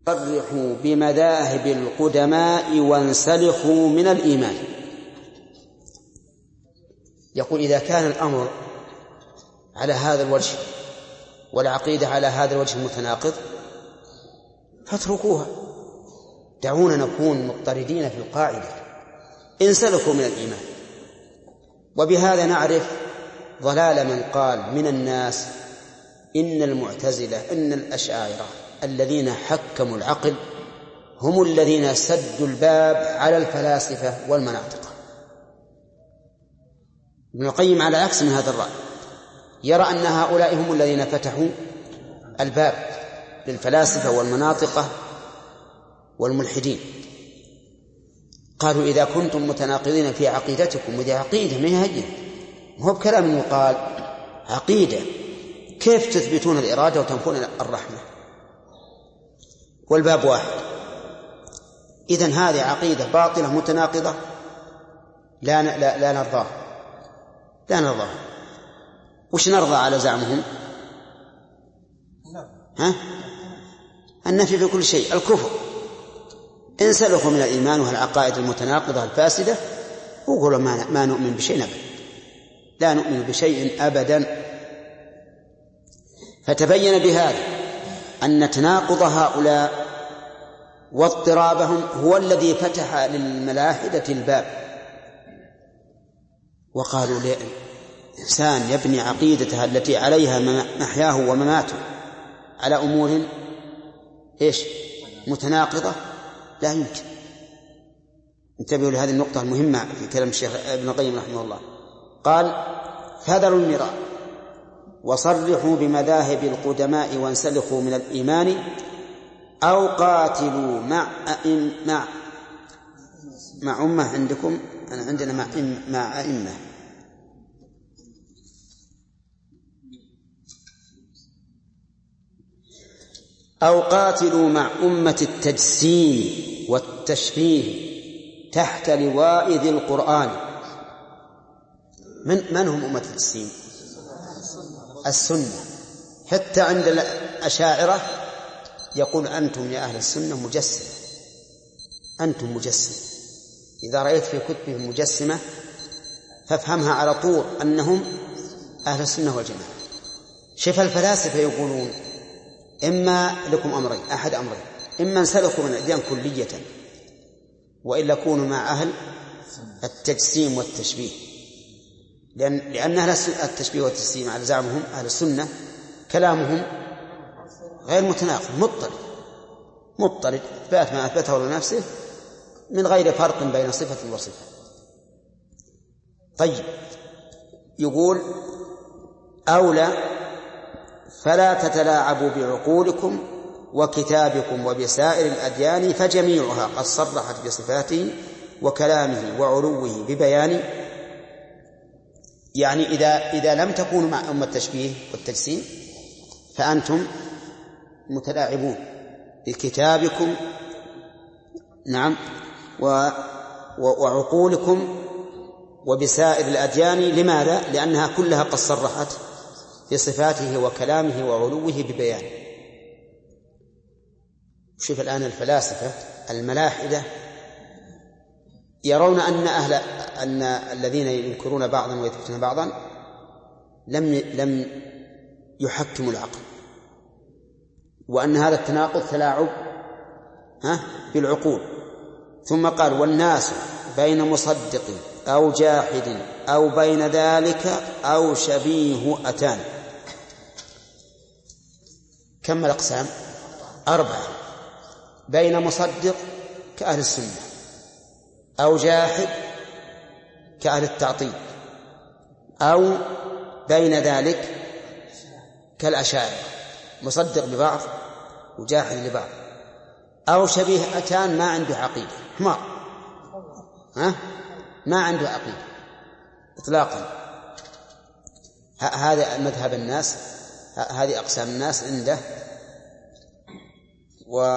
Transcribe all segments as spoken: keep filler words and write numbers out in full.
صرحوا بمذاهب القدماء وانسلخوا من الإيمان. يقول إذا كان الأمر على هذا الوجه والعقيدة على هذا الوجه المتناقض فاتركوها، دعونا نكون مضطردين في القاعدة، انسلخوا من الإيمان. وبهذا نعرف ضلال من قال من الناس إن المعتزلة إن الأشاعرة الذين حكموا العقل هم الذين سدوا الباب على الفلاسفة والمناطق. ابن القيم على عكس من هذا الرأي، يرى أن هؤلاء هم الذين فتحوا الباب للفلاسفة والمناطقة والملحدين. قالوا إذا كنتم متناقضين في عقيدتكم، وذي عقيدة ما هي هينة، هو بكلام يقال عقيدة، كيف تثبتون الإرادة وتنفون الرحمة؟ والباب واحد. إذن هذه عقيدة باطلة متناقضة لا لا لا نرضاه لا نرضاه وش نرضى على زعمهم؟ ها؟ النفي في كل شيء، الكفر. انسلخوا من الإيمان والعقائد المتناقضة الفاسدة وقولوا ما, ما نؤمن بشيء أبدا، لا نؤمن بشيء أبدا. فتبين بهذا أن تناقض هؤلاء واضطرابهم هو الذي فتح للملاحدة الباب، وقالوا لإنسان يبني عقيدتها التي عليها محياه ومماته على أمور إيش متناقضة لا يمكن. انتبهوا لهذه النقطة المهمة في كلام الشيخ ابن القيم رحمه الله. قال فذروا المراء وصرحوا بمذاهب القدماء وانسلخوا من الإيمان أو قاتلوا مع أئم مع مع أمة عندكم، أنا عندنا مع إم مع أئمة أو قاتلوا مع أمة التجسيم والتشبيه تحت لواء ذي القرآن. من من هم أمة التجسيم؟ السنة. حتى عند الأشاعرة يقول أنتم يا أهل السنة مجسمة، أنتم مجسمة. إذا رأيت في كتبهم مجسمة فافهمها على طول أنهم أهل السنة والجماعة. شف الفلاسفة يقولون إما لكم أمرين، أحد أمرين، إما انسلخوا من الأديان كلية وإلا كونوا مع أهل التجسيم والتشبيه، لأن, لأن أهل التشبيه والتجسيم على زعمهم أهل السنة كلامهم غير متناقض، مضطرد مضطرد إثبات ما أثبته لنفسه من غير فرق بين صفة وصفة. طيب يقول أولى فلا تتلاعبوا بعقولكم وكتابكم وبسائر الأديان فجميعها قد صرحت بصفاته وكلامه وعلوه ببيان. يعني إذا, إذا لم تكونوا مع أمة التشبيه والتجسيم فأنتم متلاعبون بكتابكم نعم وعقولكم وبسائر الأديان. لماذا؟ لأنها كلها قد صرحت بصفاته وكلامه وعلوه ببيان. شوف الآن الفلاسفة الملاحدة يرون أن أهل أن الذين ينكرون بعضا ويثبتون بعضا لم لم يحكموا العقل، وأن هذا التناقض تلاعب ها بالعقول. ثم قال والناس بين مصدق أو جاحد أو بين ذلك أو شبيه أتان. كم الأقسام؟ أربعة. بين مصدق كأهل السنة، أو جاحد كأهل التعطيل، أو بين ذلك كالأشاعرة مصدق لبعض وجاحد لبعض، أو شبيه أتان ما عنده عقيدة، حمار ها ما عنده عقيدة إطلاقا. هذا مذهب الناس، هذه أقسام الناس عنده. و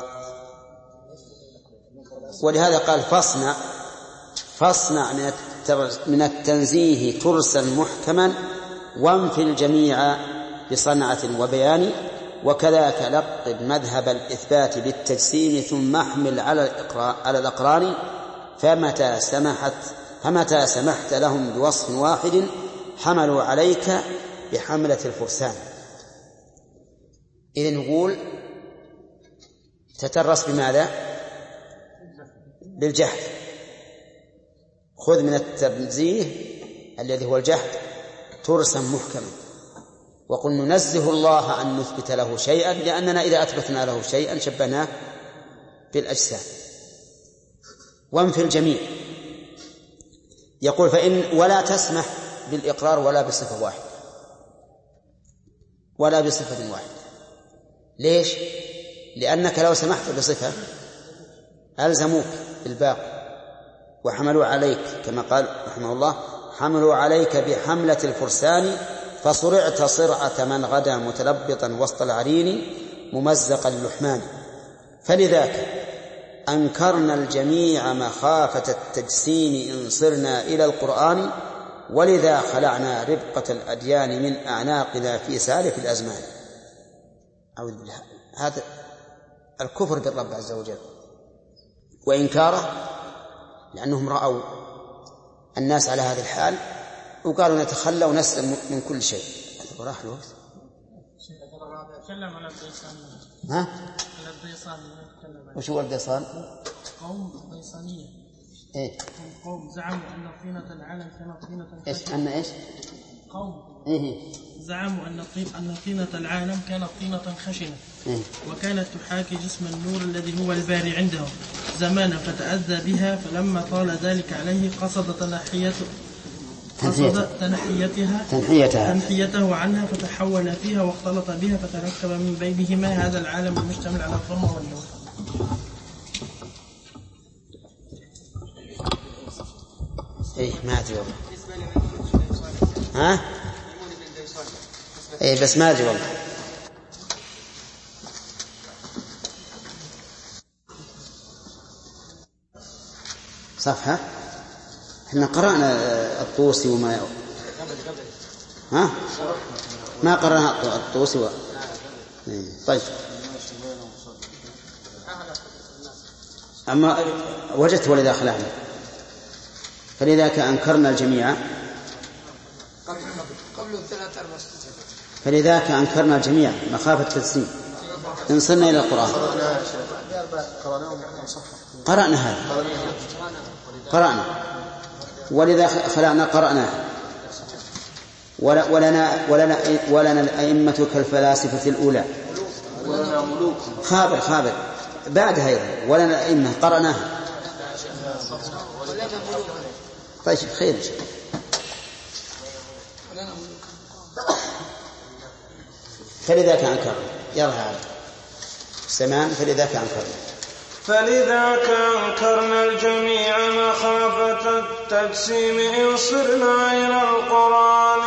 ولهذا قال فاصنع فاصنع من التنزيه ترسا محكما وانفي الجميع بصنعة وبيان وكذاك لقب مذهب الإثبات بالتجسيم ثم احمل على الإقرار على الأقران فمتى سمحت فمتى سمحت لهم بوصف واحد حملوا عليك بحملة الفرسان. إذن نقول تترس بماذا؟ بالجحد. خذ من التنزيه الذي هو الجحد ترسم محكما، وقل ننزه الله أن نثبت له شيئا، لأننا إذا أثبتنا له شيئا شبهناه بالأجسام. وانفي الجميع يقول فإن ولا تسمح بالإقرار ولا بصفة واحدة ولا بصفة واحدة. ليش؟ لأنك لو سمحت بصفة ألزموك بالباقي وحملوا عليك كما قال رحمه الله حملوا عليك بحملة الفرسان فصرعت صرعة من غدا متلبطا وسط العرين ممزق اللحمان. فلذاك أنكرنا الجميع مخافة التجسيم إن صرنا إلى القرآن، ولذا خلعنا ربقة الأديان من أعناقنا في سالف الأزمان. أعوذ بالله. هذا الكفر بالرب عز وجل وإنكاره، لأنهم رأوا الناس على هذه الحال وقالوا نتخلى ونسلم من كل شيء. راح الوقت. ها؟ وش هو الديصان؟ قوم ديصانية. إيه؟ قوم زعموا أن طينة العالم كانت طينة خشنة. إيش؟ أن إيش؟ قوم إيه؟ زعموا أن أن طينة العالم كانت طينة خشنة. إيه؟ وكانت تحاكي جسم النور الذي هو الباري عندهم زمانا فتأذى بها، فلما طال ذلك عليه قصد تنحيته قصد تنحيتها تنحيتها تنحيته عنها فتحول فيها واختلط بها فتركب من بينهما هذا العالم المشتمل على الظلمة والنور. إيه ما أدري والله. ها؟ إيه بس ما أدري والله. صفحة احنا قرأنا الطوسي وما ها ما قرأنا الطوسي و... طيب أما وجدت ولذا خلعنا فلذاك أنكرنا الجميع فلذاك أنكرنا الجميع مخافة التجسيم إن صرنا إلى القرآن. قرأنا هذا قرأنا ولذا خلعنا قرأنا ولنا ولنا ولنا الأئمة كالفلاسفة الأولى خابر خابر بعدها أيضا ولنا الأئمة قرأناها. طيب خير فلذاك أنكرنا يلا هذا سمان فلذاك أنكرنا فلذاك أنكرنا الجميع مخافة التجسيم إن صرنا إلى القرآن،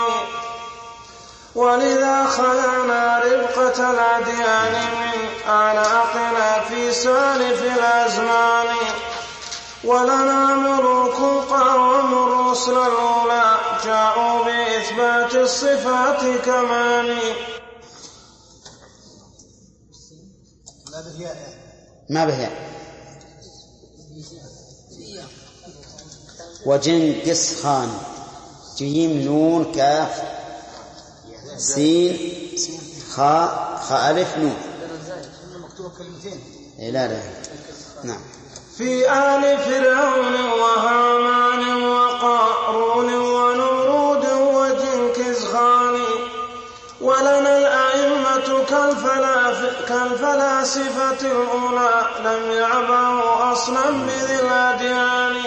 ولذا خلعنا ربقة الأديان من أعناقنا في سالف الأزمان، ولنا ملوك قاوموا الرسل الأولى جاءوا بإثبات الصفات كمان. ما به وجنكس خان جيم نون كاف سين خاء خاء ألف نون لا لا نعم. في آل فرعون وهامان وقارون ونمرود وجنكس خان، ولنا الأئمة كالفلاسفة الأولى لم يعبأوا أصلا بذي الأديان،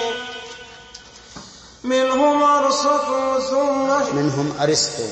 منهم أرسطو ثم منهم أرسطو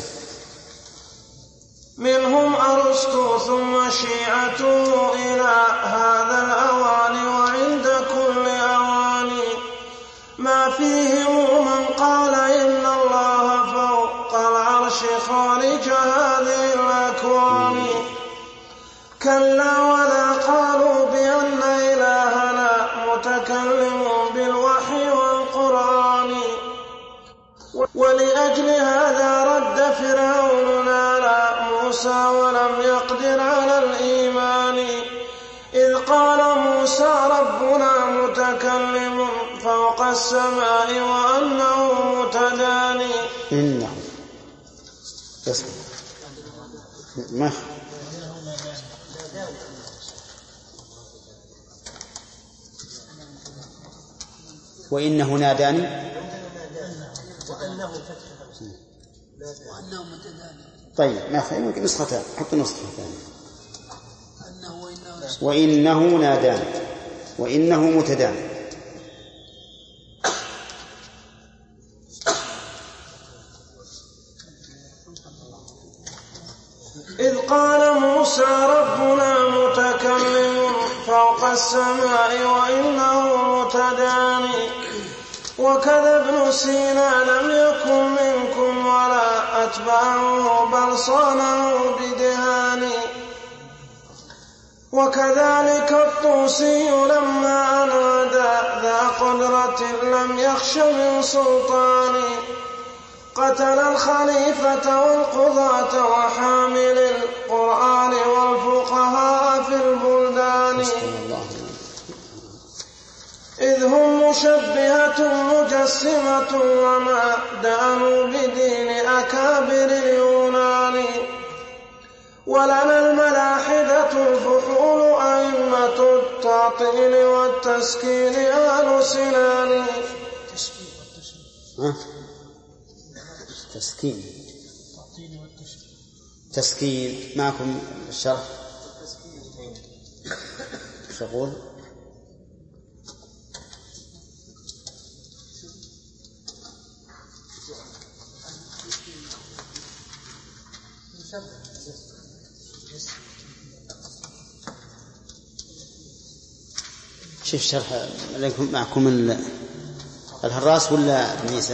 منهم أرسطو ثم شيعته إلى هذا الأوان، وعند كل أوان ما فيهم من قال إن الله فوق العرش خالق هذه الأكوان، كلا ولا قالوا بأن إلهنا متكلم بالوحي والقرآن، ولأجل هذا رد فرعون على موسى موسى ولم يقدر على الإيمان إذ قال موسى ربنا متكلم فوق السماء وأنه متداني. إنه اسمع ما وإنه ناداني وأنه متداني. طيب ما خير يمكن نسختان حط نسخة ثانية. وإنه ناداني وإنه متداني. إذ قال موسى ربنا متكلم فوق السماء وإنه متداني وكذا ابن سينا لم يكن منكم ولا أتبعه بل صانه بدهان وكذلك الطوسي لما أنادى ذا قدرة لم يخش من سلطان قتل الخليفة والقضاة وحامل القرآن والفقهاء في البلدان إذ هم مشبهة مجسمة وما دانوا بدين أكابر اليونان ولنا الملاحدة الفحول أئمة التعطيل والتسكين آل سنان. تسكين تسكين معكم الشرح شغول شوف شرح معكم الهراس ولا ابن عيسى؟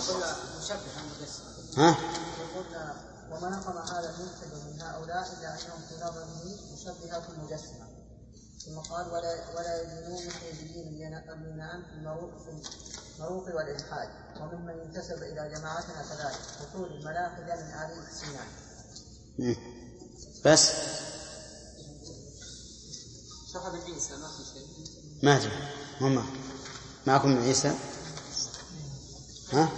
ها؟ وما نقم هذا المبتدأ من هؤلاء إلا أنهم في نظره مشبهة مجسمة ثم قال ولا ولا يدينون مثل دين اليونان في المروق والإلحاد وممن ينتسب إلى جماعتنا كذلك وطول الملاحدة من آل سينان. بس صاحب عيسى ما في شيء ما جاء هم معكم عيسى ها؟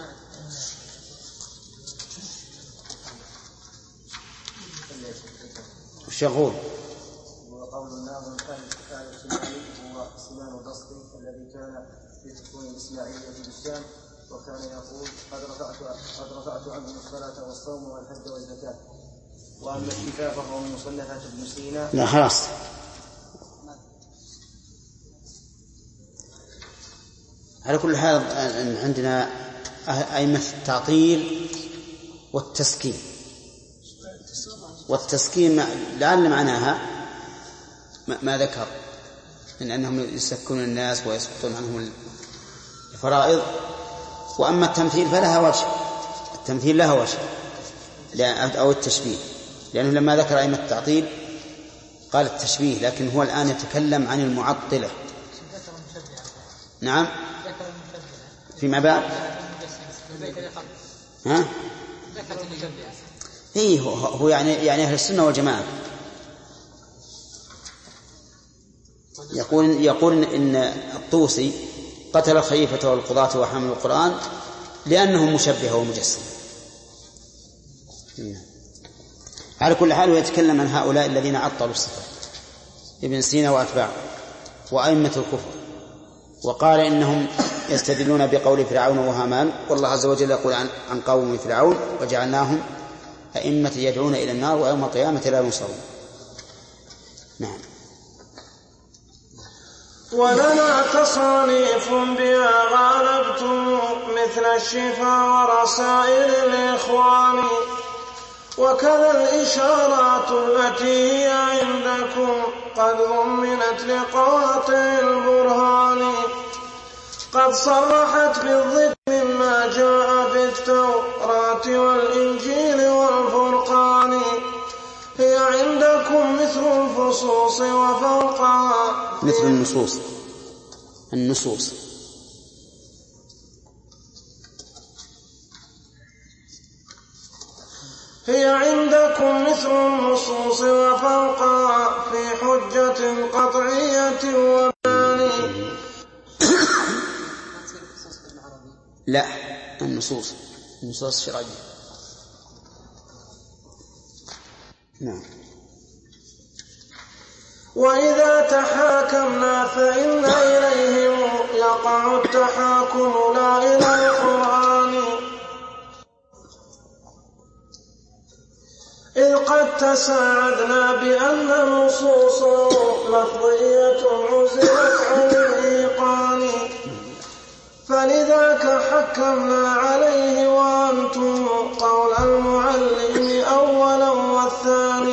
شغول. وقول الناظم كان السماعي هو سنان البصري الذي كان في سكون الإسماعيلية في الشام وكان يقول قد رفعت قد رفعت عنهم الصلاة والصوم والحج والزكاة. وأما الشفاء فهو من مصنفات ابن سينا. لا خلاص على كل حال عندنا أئمة التعطيل والتسكين والتسكين لعل معناها ما ذكر من أنهم يسكون الناس ويسقطون عنهم الفرائض. وأما التمثيل فلها وجه التمثيل لها وجه أو التشبيه لأنه لما ذكر أئمة التعطيل قال التشبيه لكن هو الآن يتكلم عن المعطلة. نعم فيما بعد ها إيه هو, هو يعني يعني أهل السنة والجماعة يقول يقول إن الطوسي قتل الخليفة والقضاة وحامل القرآن لأنهم مشبهة ومجسمة. على كل حال يتكلم عن هؤلاء الذين عطلوا الصفات ابن سينا وأتباعه وأئمة الكفر وقال إنهم يستدلون بقول فرعون وهامان والله عز وجل يقول عن, عن قوم فرعون وجعلناهم أئمة يدعون إلى النار ويوم القيامة لا ينصرون. نعم. ولنا تصانيف بها غالبتم مثل الشفاء ورسائل الإخوان وكذا الإشارات التي هي عندكم قد أمنت لقواطع البرهان قد صرحت بالضد مما جاء في التوراة والإنجيل والفرقان هي عندكم مثل الفصوص وفوقها مثل النصوص النصوص هي عندكم مثل النصوص وفوقها في حجة قطعية وبيان. لا، النصوص النصوص الشرعية. نعم. وإذا تحاكمنا فإن إليهم يقع التحاكم لا إلى القرآن، إذ قد تساعدنا بأن النصوص لفظية عزلت عن الإيقان، فلذاك حكمنا عليه وأنتم قول المعلم أولا والثاني.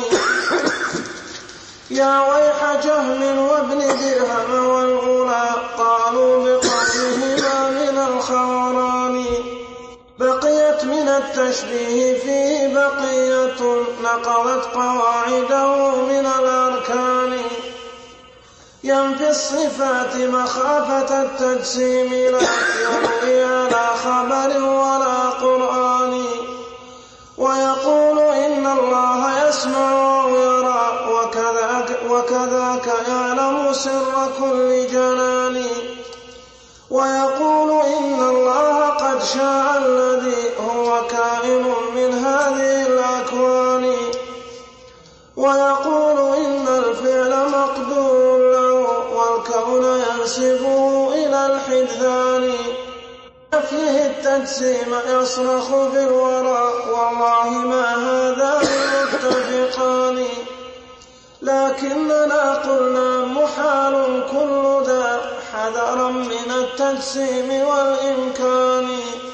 يا ويح جهم وابن درهم والغلا قالوا بقولهما من الخوران، بقيت من التشبيه فيه بقية نقضت قواعده من الأركان، ينفي الصفات مخافة التجسيم لا يروي على خبر ولا قرآن، ويقول إن الله يسمع ويرى وكذاك, وكذاك يعلم سر كل جنان، ويقول إن الله قد شاء الذي هو كائن من هذه الأكوان، ويقول إن الفعل مقدور له والكون ينسبه إلى الحدثان، فيه التجسيم يصرخ في الورى والله ما هذا متفقان، لكننا قلنا محال كل ذا حذرا من التجسيم والإمكان.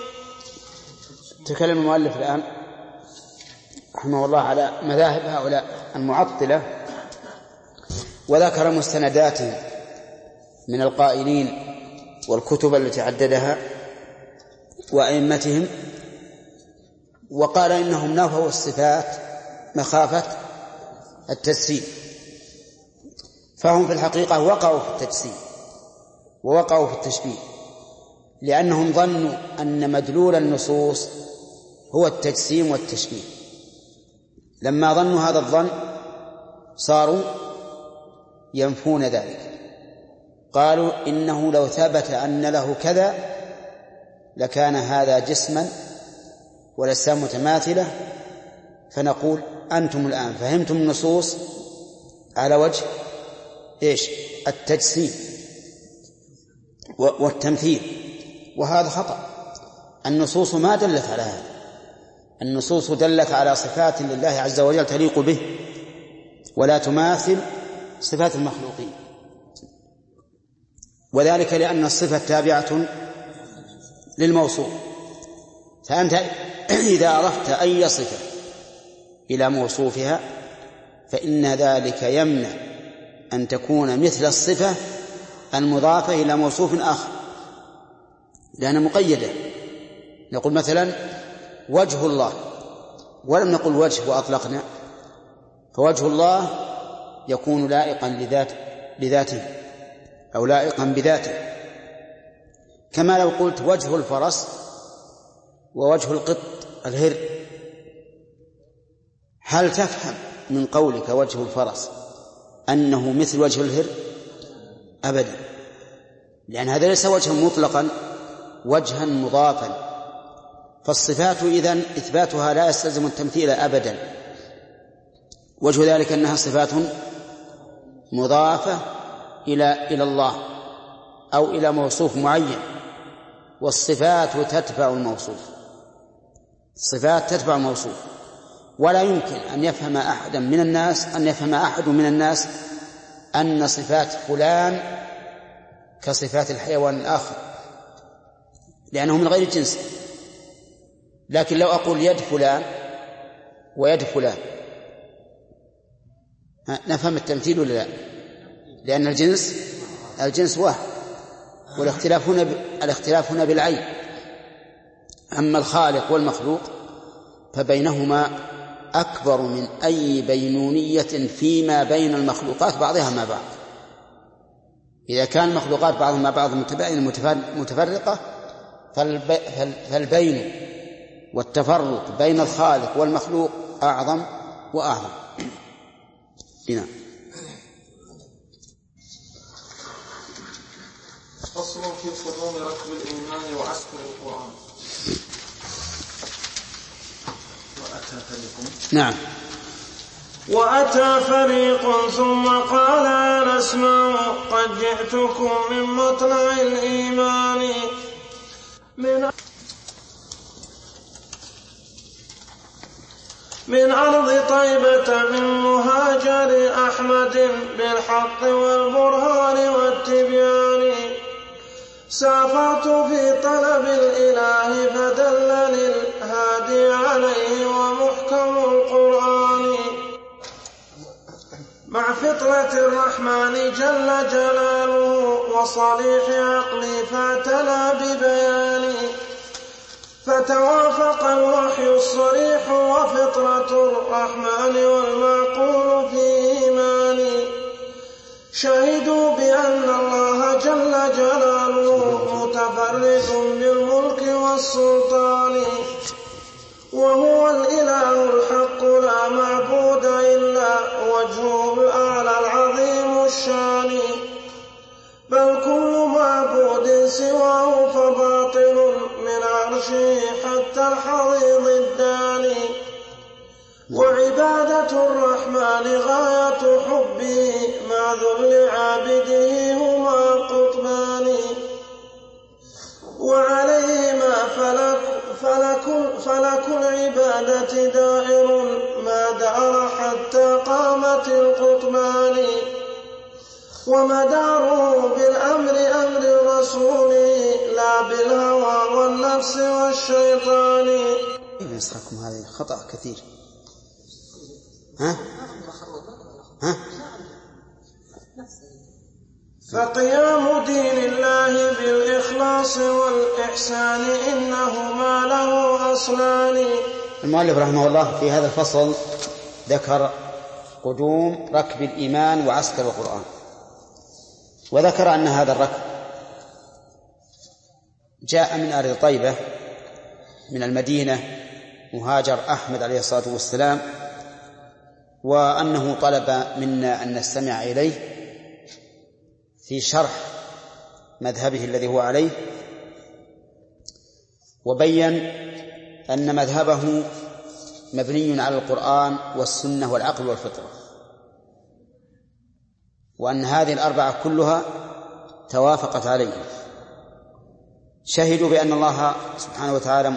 تكلم المؤلف الآن رحمه الله على مذاهب هؤلاء المعطلة، وذكر مستندات من القائلين والكتب التي عددها وأئمتهم، وقال إنهم نفوا الصفات مخافة التجسيم، فهم في الحقيقة وقعوا في التجسيم ووقعوا في التشبيه، لأنهم ظنوا أن مدلول النصوص هو التجسيم والتشبيه. لما ظنوا هذا الظن صاروا ينفون ذلك، قالوا إنه لو ثبت أن له كذا لكان هذا جسما والأجسام متماثلة، فنقول أنتم الآن فهمتم النصوص على وجه إيش؟ التجسيم والتمثيل، وهذا خطأ. النصوص ما دلت على هذا، النصوص دلت على صفات لله عز وجل تليق به ولا تماثل صفات المخلوقين، وذلك لأن الصفة تابعة للموصوف، فأنت إذا عرفت أي صفة إلى موصوفها فإن ذلك يمنع أن تكون مثل الصفة المضافة إلى موصوف آخر، لأنها مقيدة. نقول مثلا وجه الله، ولم نقل وجه وأطلقنا، فوجه الله يكون لائقا لذات لذاته أو لائقا بذاته، كما لو قلت وجه الفرس ووجه القط الهر، هل تفهم من قولك وجه الفرس أنه مثل وجه الهر؟ أبدا، لأن هذا ليس وجها مطلقا، وجها مضافا. فالصفات إذن إثباتها لا يستلزم التمثيل أبدا. وجه ذلك أنها صفات مضافة إلى إلى الله أو إلى موصوف معين، والصفات تتبع الموصوف، الصفات تتبع الموصوف. ولا يمكن أن يفهم أحد من الناس أن يفهم أحد من الناس أن صفات فلان كصفات الحيوان الآخر، لأنه من غير الجنس. لكن لو أقول يد فلان ويد فلان نفهم التمثيل ولا لا؟ لأن الجنس الجنس واحد، والاختلاف هنا الاختلاف هنا بالعين. أما الخالق والمخلوق فبينهما أكبر من أي بينونية فيما بين المخلوقات بعضها مع بعض. إذا كان المخلوقات بعضها مع بعض متباينة متفرقة، فالبين والتفرق بين الخالق والمخلوق أعظم وأعظم. هنا فصل في قدوم ركب الإيمان وعسكر القرآن. وأتى فريق نعم وأتى فريق ثم قال أنا أسمع قد جئتكم من مطلع الإيمان من من أرض طيبة من مهاجر أحمد بالحق والبرهان والتبيان سافرت في طلب الإله فدلني الهادي عليه ومحكم القرآن مع فطرة الرحمن جل جلاله وصريح عقلي فاعتنى ببياني فتوافق الوحي الصريح وفطرة الرحمن والمعقول في إيماني شهدوا بأن الله جل جلاله متفرد بالملك والسلطان وهو الإله الحق لا معبود إلا وجهه الأعلى العظيم الشان بل كل معبود سواه فباطل من عرشه حتى الحضيض الداني وعبادة الرحمن غاية حبه مع ذل عابده هما قطبان وعليهما فلك, فلك, فلك العبادة دائر ما دار حتى قامت القطبان ومداره بالأمر أمر الرسول لا بالهوى والنفس والشيطان. يسركم هذه خطأ كثير. ها؟ ها؟ فقيام دين الله بالإخلاص والإحسان إنهما له أصلان. المؤلف رحمه الله في هذا الفصل ذكر قدوم ركب الإيمان وعسكر القرآن، وذكر أن هذا الركب جاء من أرض طيبة من المدينة مهاجر أحمد عليه الصلاة والسلام، وأنه طلب منا أن نستمع إليه في شرح مذهبه الذي هو عليه، وبين أن مذهبه مبني على القرآن والسنة والعقل والفطرة، وأن هذه الأربعة كلها توافقت عليه. شهدوا بأن الله سبحانه وتعالى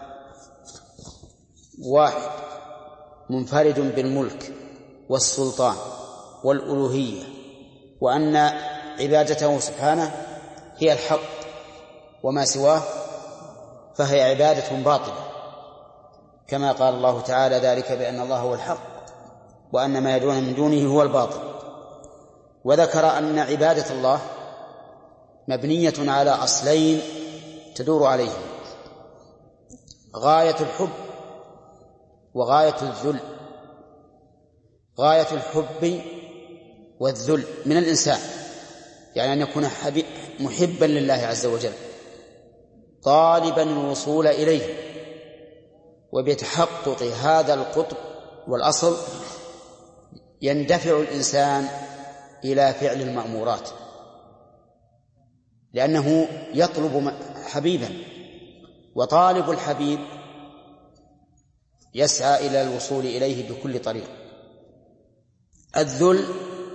واحد منفرد بالملك والسلطان والألوهية، وأن عبادته سبحانه هي الحق وما سواه فهي عبادة باطلة، كما قال الله تعالى ذلك بأن الله هو الحق وأن ما يدعون من دونه هو الباطل. وذكر أن عبادة الله مبنية على أصلين تدور عليهم: غاية الحب وغاية الذل. غاية الحب والذل من الإنسان، يعني أن يكون محبا لله عز وجل طالبا الوصول إليه، وبتحقق هذا القطب والأصل يندفع الإنسان إلى فعل المأمورات، لأنه يطلب حبيبا، وطالب الحبيب يسعى إلى الوصول إليه بكل طريق. الذل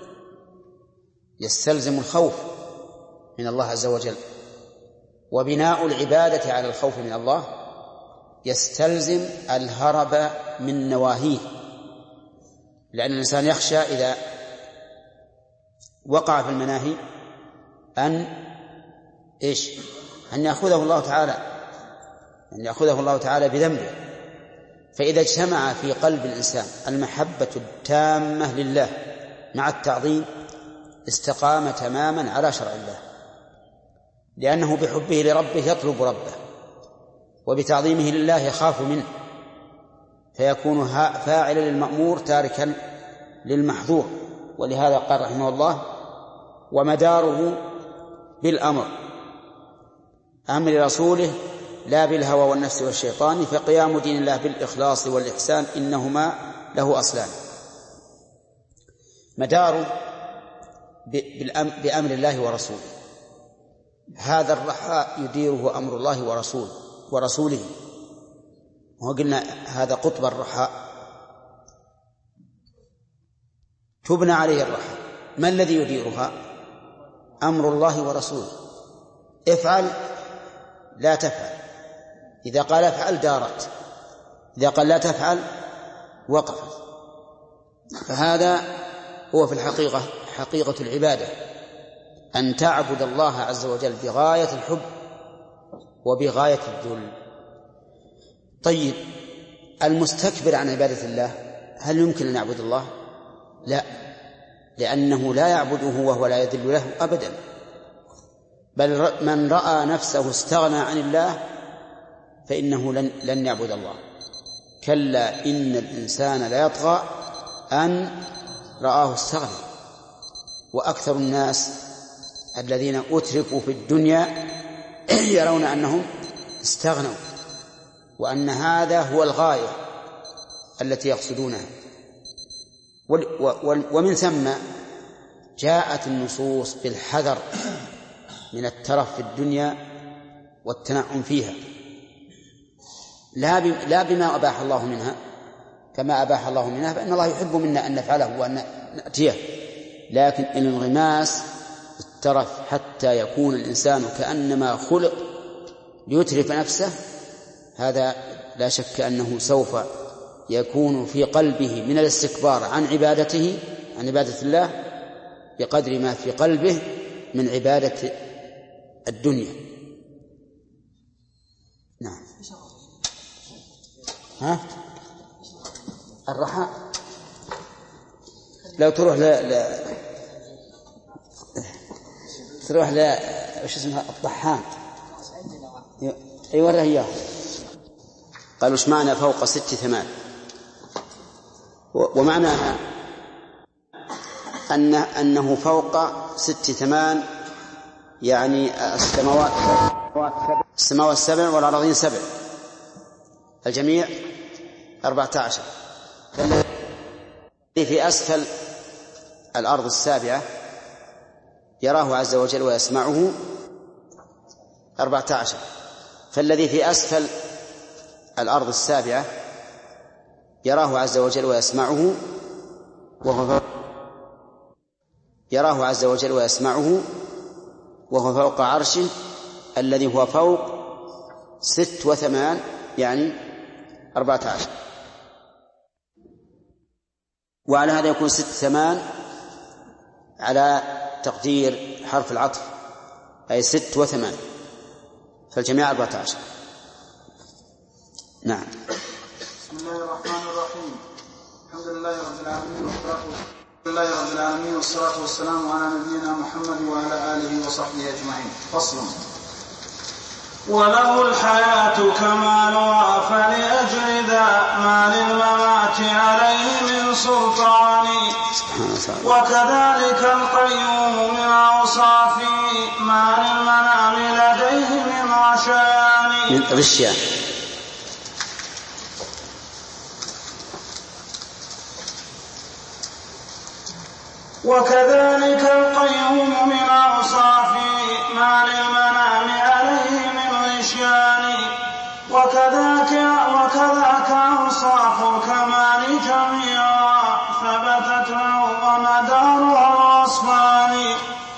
يستلزم الخوف من الله عز وجل، وبناء العبادة على الخوف من الله يستلزم الهرب من نواهيه، لأن الإنسان يخشى إذا وقع في المناهي أن إيش أن يأخذه الله تعالى أن يأخذه الله تعالى بذنبه. فإذا اجتمع في قلب الإنسان المحبة التامة لله مع التعظيم استقام تماما على شرع الله، لأنه بحبه لربه يطلب ربه، وبتعظيمه لله يخاف منه، فيكون فاعلا للمأمور تاركا للمحظور. ولهذا قال رحمه الله: ومداره بالأمر أمر رسوله لا بالهوى والنفس والشيطان، فقيام دين الله بالإخلاص والإحسان إنهما له أصلان. مداره بأمر الله ورسوله، هذا الرخاء يديره أمر الله ورسوله ورسوله وقلنا هذا قطب الرخاء تبنى عليه الرخاء. ما الذي يديرها؟ أمر الله ورسوله. افعل لا تفعل، إذا قال افعل دارت، إذا قال لا تفعل وقفت. فهذا هو في الحقيقة حقيقة العبادة، أن تعبد الله عز وجل بغاية الحب وبغاية الذل. طيب، المستكبر عن عبادة الله هل يمكن أن يعبد الله؟ لا، لأنه لا يعبده وهو لا يذل له أبدا، بل من رأى نفسه استغنى عن الله فإنه لن, لن يعبد الله. كلا إن الإنسان لا يطغى أن رآه استغنى. وأكثر الناس الذين أتركوا في الدنيا يرون أنهم استغنوا، وأن هذا هو الغاية التي يقصدونها. ومن ثم جاءت النصوص بالحذر من الترف في الدنيا والتنعم فيها، لا بما أباح الله منها، كما أباح الله منها فإن الله يحب منا أن نفعله وأن نأتيه، لكن الانغماس الترف حتى يكون الإنسان كأنما خلق ليترف نفسه، هذا لا شك أنه سوف يكون في قلبه من الاستكبار عن عبادته عن عبادة الله بقدر ما في قلبه من عبادة الدنيا. نعم. ها؟ الرحاء لو تروح لا لا تروح لا وش اسمها الطحان اي وره اياه. قالوا ايش معنى فوق ست ثمان؟ ومعناها أن أنه فوق ست ثمان، يعني السماوات السماوات السبع والأراضين سبع، الجميع أربعة عشر. فالذي في أسفل الأرض السابعة يراه عز وجل ويسمعه أربعة عشر، فالذي في أسفل الأرض السابعة يراه عز وجل ويسمعه وهو يراه عز وجل ويسمعه وهو فوق عرشه الذي هو فوق ست وثمان، يعني أربعة عشر. وعلى هذا يكون ست ثمان على تقدير حرف العطف، أي ست وثمان، فالجميع أربعة عشر. نعم. بسم الله الرحمن الرحيم. الحمد لله رب العالمين والصلاة لله رب العالمين والصلاة والسلام على نبينا محمد وعلى آله وصحبه أجمعين. فصل. وله الحياة كمالها فلأجل ذا ما للممات عليه من سلطان، وكذلك القيوم من أوصافه ما للمنام لديه من غشيان من غشيان. وكذلك القيوم من أوصافه ما للمنام عليه من غشيان، وكذاك وكذاك أوصاف الكمال جميعا ثبتت له ومدارها الوصفان،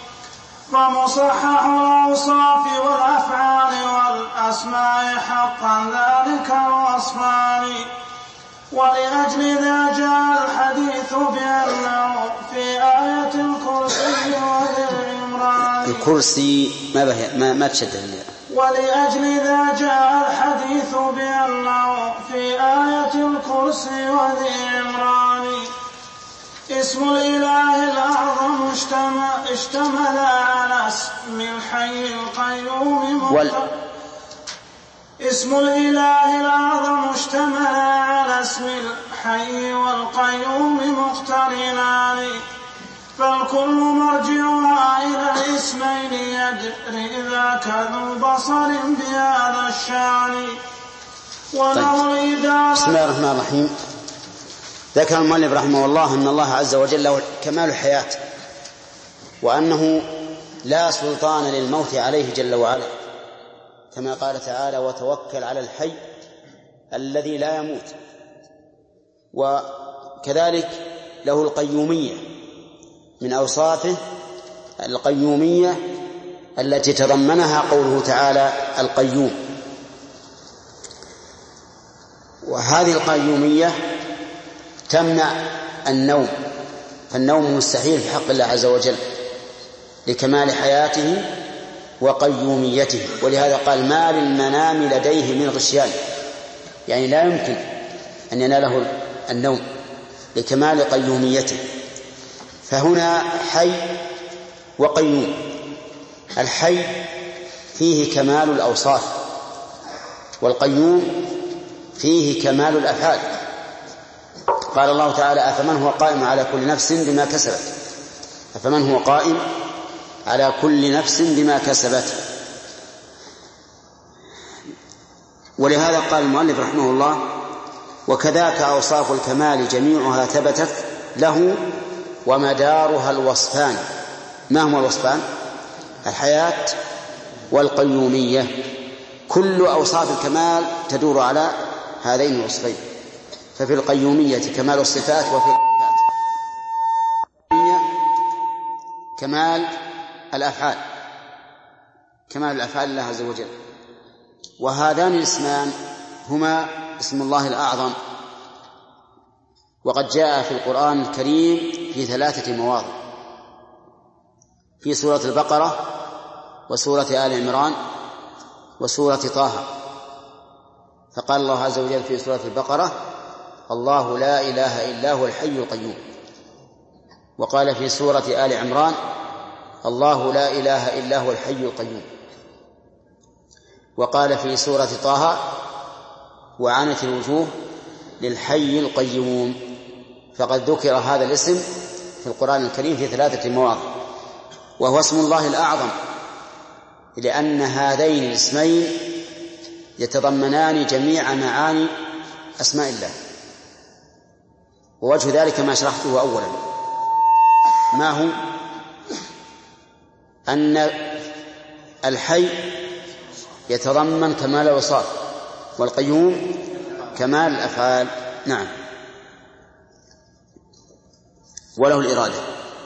فمصحح الأوصاف والأفعال والأسماء حقا ذلك الوصفان. ولأجل ذا جاء الحديث بأنه في آية الكرسي وذي العمران. الكرسي ما به ما ما تشدد. ولأجل ذا جاء الحديث بأنه في آية الكرسي وذي العمران اسم الإله الأعظم اشتمل على اسم الحي القيوم مقترن. اسم الإله الأعظم اشتمل على اسم الحي والقيوم مقترنان، فالكل مرجعها إلى الاسمين يجري ذاك ذو بصر بهذا الشان. طيب. بسم الله الرحمن الرحيم. ذكر المؤلف رحمه الله أن الله عز وجل له كمال الحياة، وأنه لا سلطان للموت عليه جل وعلا، كما قال تعالى: وتوكل على الحي الذي لا يموت. وكذلك له القيومية، من أوصافه القيومية التي تضمنها قوله تعالى: القيوم. وهذه القيومية تمنع النوم، فالنوم مستحيل في حق الله عز وجل لكمال حياته وقيوميته. ولهذا قال: ما للمنام لديه من غشيان، يعني لا يمكن أن يناله النوم لكمال قيوميته. فهنا حي وقيوم. الحي فيه كمال الأوصاف، والقيوم فيه كمال الأفعال. قال الله تعالى: أفمن هو قائم على كل نفس بما كسبت أفمن هو قائم على كل نفس بما كسبت. ولهذا قال المؤلف رحمه الله: وكذاك أوصاف الكمال جميعها ثبتت له ومدارها الوصفان. ما هما الوصفان؟ الحياة والقيومية. كل أوصاف الكمال تدور على هذين الوصفين. ففي القيومية كمال الصفات، وفي الصفات كمال الأفعال، كمال الأفعال لله عز وجل. وهذان الاسمان هما اسم الله الأعظم، وقد جاء في القرآن الكريم في ثلاثة مواضع: في سورة البقرة، وسورة آل عمران، وسورة طه. فقال الله عز وجل في سورة البقرة: الله لا إله إلا هو الحي القيوم. وقال في سورة آل عمران: الله لا إله إلا هو الحي القيوم. وقال في سورة طه: وعنت الوجوه للحي القيوم. فقد ذكر هذا الاسم في القرآن الكريم في ثلاثة مواضع، وهو اسم الله الأعظم، لأن هذين الاسمين يتضمنان جميع معاني أسماء الله. ووجه ذلك ما شرحته أولا، ما هو؟ أن الحي يتضمن كمال الأوصاف، والقيوم كمال الأفعال. نعم. وله الإرادة.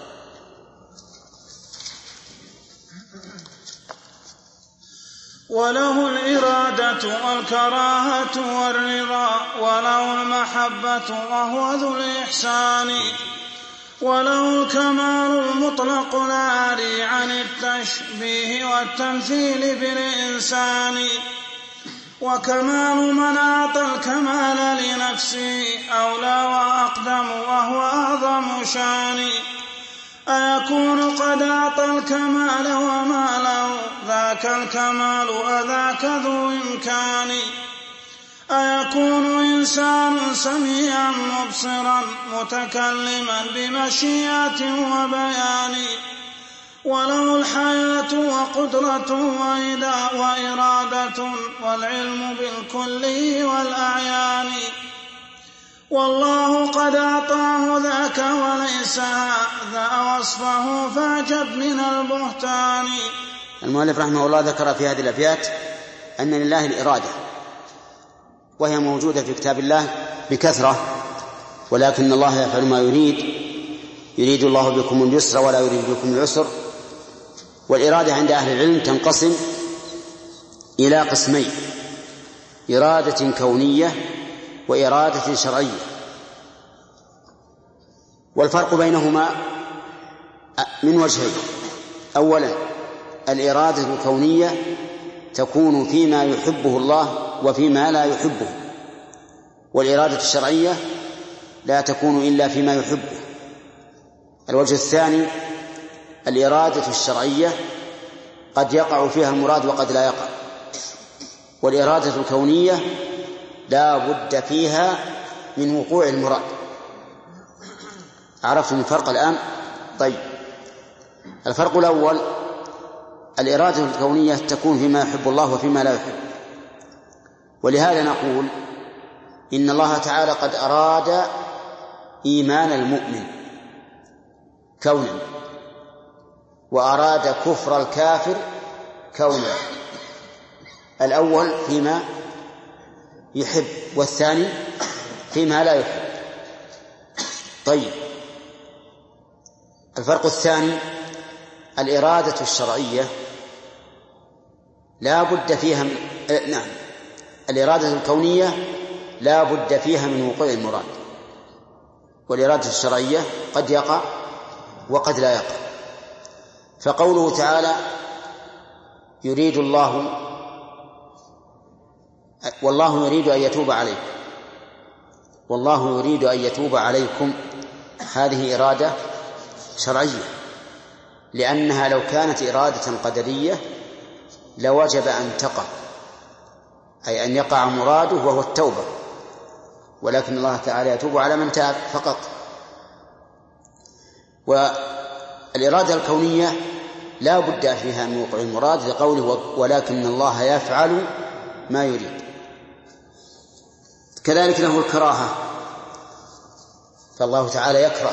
وله الإرادة والكراهة والرضا، وله المحبة وهو ذو الإحسان، وله الكمال المطلق العاري عن التشبيه والتمثيل بالإنسان، وكمال من أعطى الكمال لنفسه أولى وأقدم وهو أعظم شان. أيكون قد أعطى الكمال وما له ذاك الكمال أذاك ذو إمكان؟ أيكون إنسان سميعا مبصرا متكلما بمشيئة وبيان، وله الحياة وقدرة وإرادة والعلم بالكل والأعيان، والله قد أعطاه ذاك وليس هذا وصفه فاعجب من البهتان. المؤلف رحمه الله ذكر في هذه الأبيات أن لله الإرادة، وهي موجودة في كتاب الله بكثرة، ولكن الله يفعل ما يريد. يريد الله بكم اليسر ولا يريد بكم العسر. والإرادة عند أهل العلم تنقسم إلى قسمين: إرادة كونية وإرادة شرعية. والفرق بينهما من وجهين: أولا، الإرادة الكونية تكون فيما يحبه الله وفيما لا يحبه، والإرادة الشرعية لا تكون إلا فيما يحبه. الوجه الثاني: الإرادة الشرعية قد يقع فيها المراد وقد لا يقع، والإرادة الكونية لا بد فيها من وقوع المراد. عرفتم الفرق الآن؟ طيب، الفرق الأول الإرادة الكونية تكون فيما يحب الله وفيما لا يحب، ولهذا نقول إن الله تعالى قد أراد إيمان المؤمن كونا، وأراد كفر الكافر كونا. الأول فيما يحب والثاني فيما لا يحب. طيب، الفرق الثاني الإرادة الشرعية لا بد فيها من... نعم الإرادة الكونية لا بد فيها من وقوع المراد، والإرادة الشرعية قد يقع وقد لا يقع. فقوله تعالى يريد الله والله يريد أن يتوب عليكم والله يريد أن يتوب عليكم، هذه إرادة شرعية، لأنها لو كانت إرادة قدرية لوجب أن تقع، أي أن يقع مراده وهو التوبة، ولكن الله تعالى يتوب على من تاب فقط. والإرادة الكونية لا بد فيها من وقوع المراد، لقوله ولكن الله يفعل ما يريد. كذلك له الكراهة، فالله تعالى يكره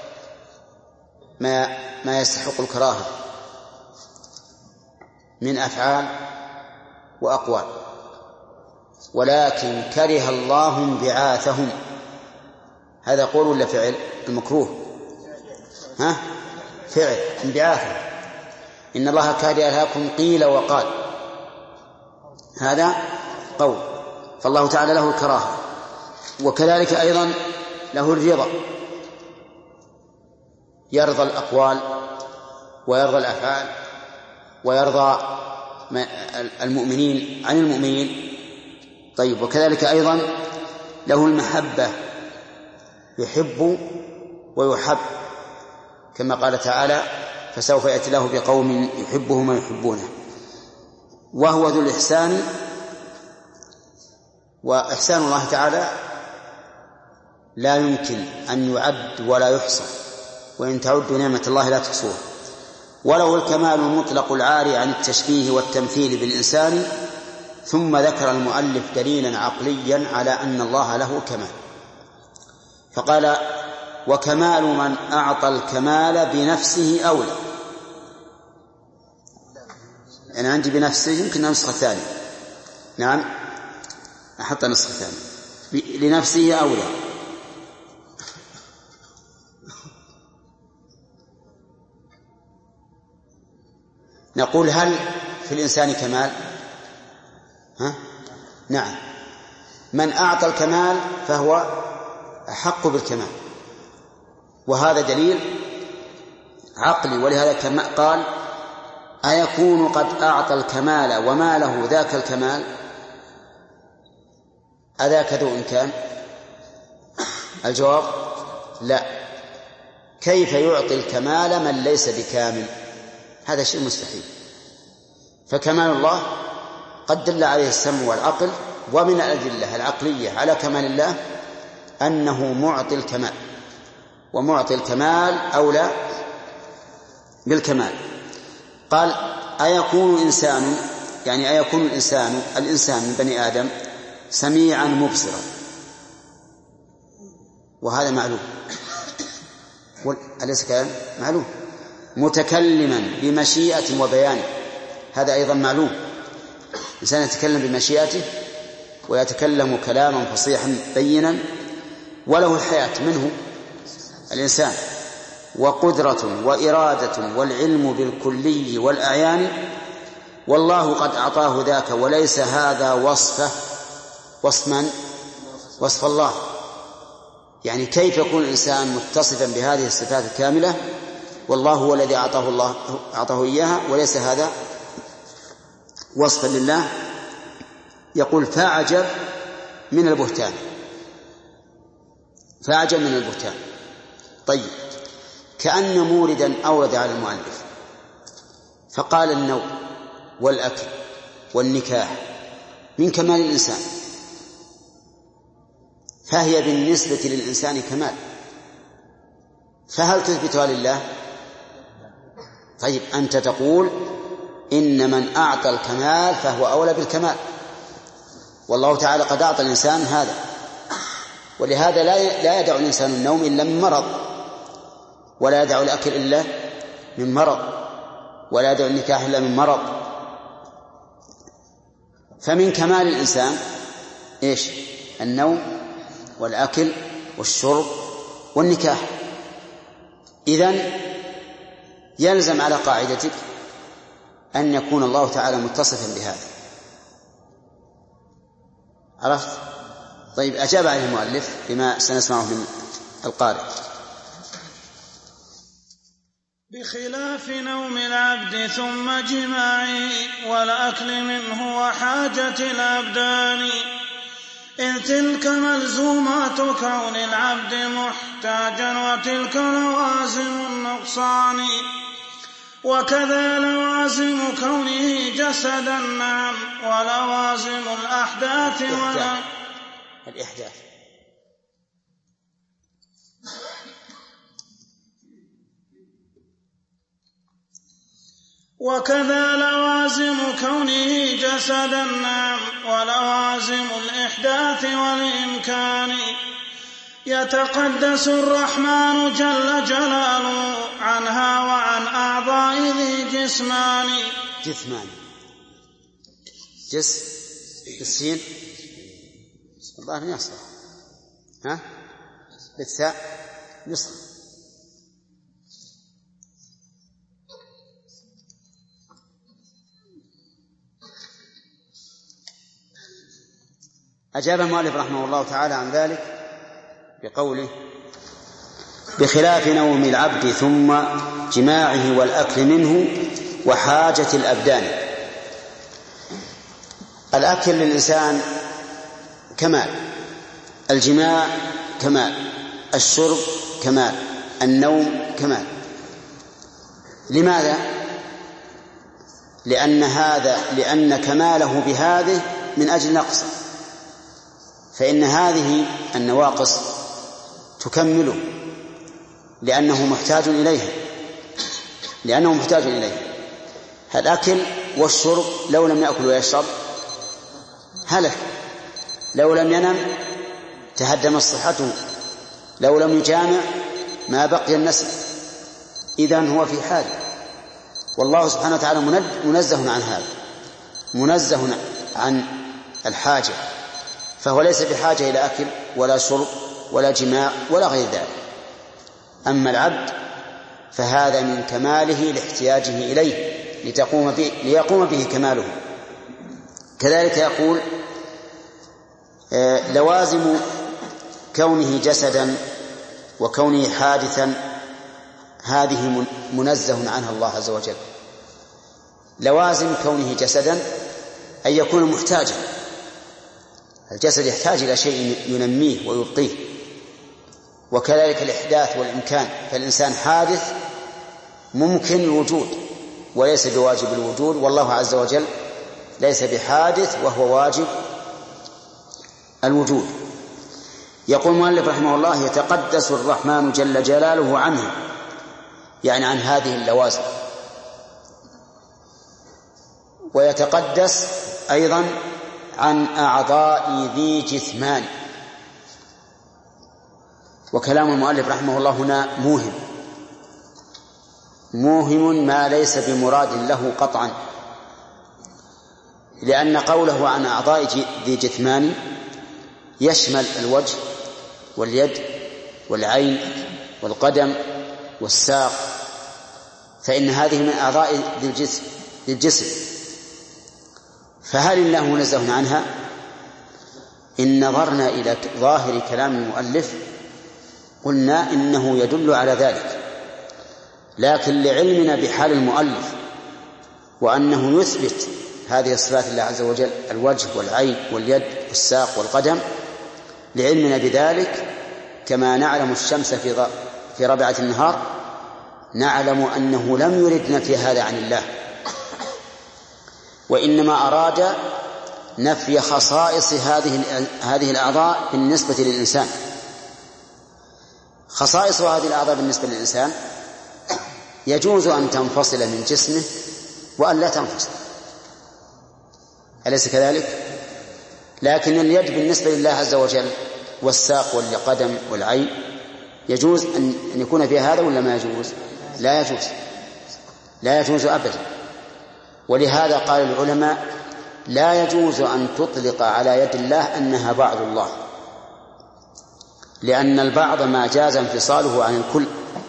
ما ما يستحق الكراهة من أفعال وأقوال، ولكن كره الله انبعاثهم. هذا قول ولا فعل؟ المكروه ها فعل، انبعاثهم. إن الله كره لكم قيل وقال، هذا قول، فالله تعالى له الكراهة. وكذلك أيضا له الرضا، يرضى الأقوال ويرضى الأفعال ويرضى المؤمنين عن المؤمنين. طيب، وكذلك أيضا له المحبة، يحب ويحب، كما قال تعالى فسوف يأتي الله بقوم يحبهم ويحبونه. وهو ذو الإحسان، وإحسان الله تعالى لا يمكن أن يعد ولا يحصى، وإن تعدوا نعمة الله لا تحصوها. وله الكمال المطلق العاري عن التشبيه والتمثيل بالإنسان. ثم ذكر المؤلف دليلا عقليا على أن الله له كمال، فقال وكمال من أعطى الكمال بنفسه أولى. أنا عندي بنفسه، يمكن النسخة الثانية، نعم أحط النسخة الثانية، لنفسه أولى. نقول هل في الإنسان كمال؟ ها؟ نعم، من أعطى الكمال فهو أحق بالكمال، وهذا دليل عقلي. ولهذا كما قال أيكون قد أعطى الكمال وما له ذاك الكمال؟ أذاك ذو إمكان؟ الجواب لا. كيف يعطي الكمال من ليس بكامل؟ هذا شيء مستحيل. فكمال الله قد دل عليه السمع والعقل، ومن الأدلة العقلية على كمال الله أنه معطي الكمال، ومعطي الكمال أولى بالكمال. قال أيكون إنسان، يعني أيكون الإنسان الإنسان من بني آدم سميعا مبصرا، وهذا معلوم، أليس كلام معلوم؟ متكلما بمشيئة وبيان، هذا أيضا معلوم. الإنسان يتكلم بمشيئته ويتكلم كلاما فصيحا بينا، وله الحياة منه الإنسان، وقدرة وإرادة والعلم بالكلي والأعيان، والله قد أعطاه ذاك، وليس هذا وصفه وصف من؟ وصف الله. يعني كيف يكون الإنسان متصفا بهذه الصفات الكاملة والله هو الذي أعطاه الله أعطاه إياها، وليس هذا وصفا لله؟ يقول فأعجب من البهتان، فأعجب من البهتان. طيب، كأن موردا أورد على المؤلف فقال النوم والأكل والنكاح من كمال الإنسان، فهي بالنسبة للإنسان كمال، فهل تثبتها لله؟ طيب أنت تقول إن من أعطى الكمال فهو أولى بالكمال، والله تعالى قد أعطى الإنسان هذا، ولهذا لا يدع الإنسان النوم إلا من مرض، ولا يدع الأكل إلا من مرض، ولا يدع النكاح إلا من مرض. فمن كمال الإنسان إيش؟ النوم والأكل والشرب والنكاح. إذن يلزم على قاعدتك أن يكون الله تعالى متصفا بهذا. عرفت؟ طيب أجاب عليه المؤلف بما سنسمعه من القارئ. بخلاف نوم العبد ثم جماعه والأكل منه وحاجة الأبدان، إذ تلك ملزومات كون العبد محتاجا وتلك لوازم النقصان، وكذا لوازم كونه جسدا نعم ولوازم الأحداث ولا الإحداث وكذا لوازم كونه جسدا نعم ولوازم الإحداث والإمكان، يتقدس الرحمن جل جلاله عنها وعن أعضاء ذي جسمان. جسمان جس بالسين الظاهر يصلح، ها بالثاء يصلح. أجاب المؤلف رحمه الله تعالى عن ذلك بقوله: بخلاف نوم العبد ثم جماعه والأكل منه وحاجة الأبدان. الأكل للإنسان كمال، الجماع كمال، الشرب كمال، النوم كمال. لماذا؟ لأن هذا لأن كماله بهذه من أجل نقص، فإن هذه النواقص تكمله لأنه محتاج إليها لأنه محتاج إليها. الأكل والشرب لو لم يأكل ويشرب هلك، لو لم ينم تهدمت صحته، لو لم يجامع ما بقي النسل. إذن هو في حاجة، والله سبحانه وتعالى منزه عن هذا، منزه عن الحاجة، فهو ليس بحاجة إلى أكل ولا شرب ولا جماع ولا غير ذلك. أما العبد فهذا من كماله لاحتياجه إليه لتقوم به ليقوم به كماله. كذلك يقول: لوازم كونه جسدا وكونه حادثا هذه منزه عنها الله عز وجل. لوازم كونه جسدا أن يكون محتاجا، الجسد يحتاج إلى شيء ينميه ويبقيه، وكذلك الإحداث والإمكان، فالإنسان حادث ممكن الوجود وليس بواجب الوجود، والله عز وجل ليس بحادث وهو واجب الوجود. يقول المؤلف رحمه الله: يتقدس الرحمن جل جلاله عنها، يعني عن هذه اللوازم، ويتقدس أيضا عن أعضاء ذي جثمان. وكلام المؤلف رحمه الله هنا موهم موهم ما ليس بمراد له قطعا، لأن قوله عن أعضاء ذي جثمان يشمل الوجه واليد والعين والقدم والساق، فإن هذه من أعضاء ذي الجسم. فهل الله منزه عنها؟ إن نظرنا إلى ظاهر كلام المؤلف قلنا إنه يدل على ذلك، لكن لعلمنا بحال المؤلف وأنه يثبت هذه الصفات لله عز وجل، الوجه والعين واليد والساق والقدم، لعلمنا بذلك كما نعلم الشمس في في ربعة النهار نعلم أنه لم يرد نفي هذا عن الله، وإنما أراد نفي خصائص هذه هذه الأعضاء بالنسبة للإنسان. خصائص هذه الأعضاء بالنسبة للإنسان يجوز أن تنفصل من جسمه وأن لا تنفصل، أليس كذلك؟ لكن اليد بالنسبة لله عز وجل والساق والقدم والعين يجوز أن يكون فيها هذا ولا ما يجوز؟ لا يجوز، لا يجوز أبدا. ولهذا قال العلماء لا يجوز أن تطلق على يد الله أنها بعض الله، لأن البعض ما جاز انفصاله عن الكل،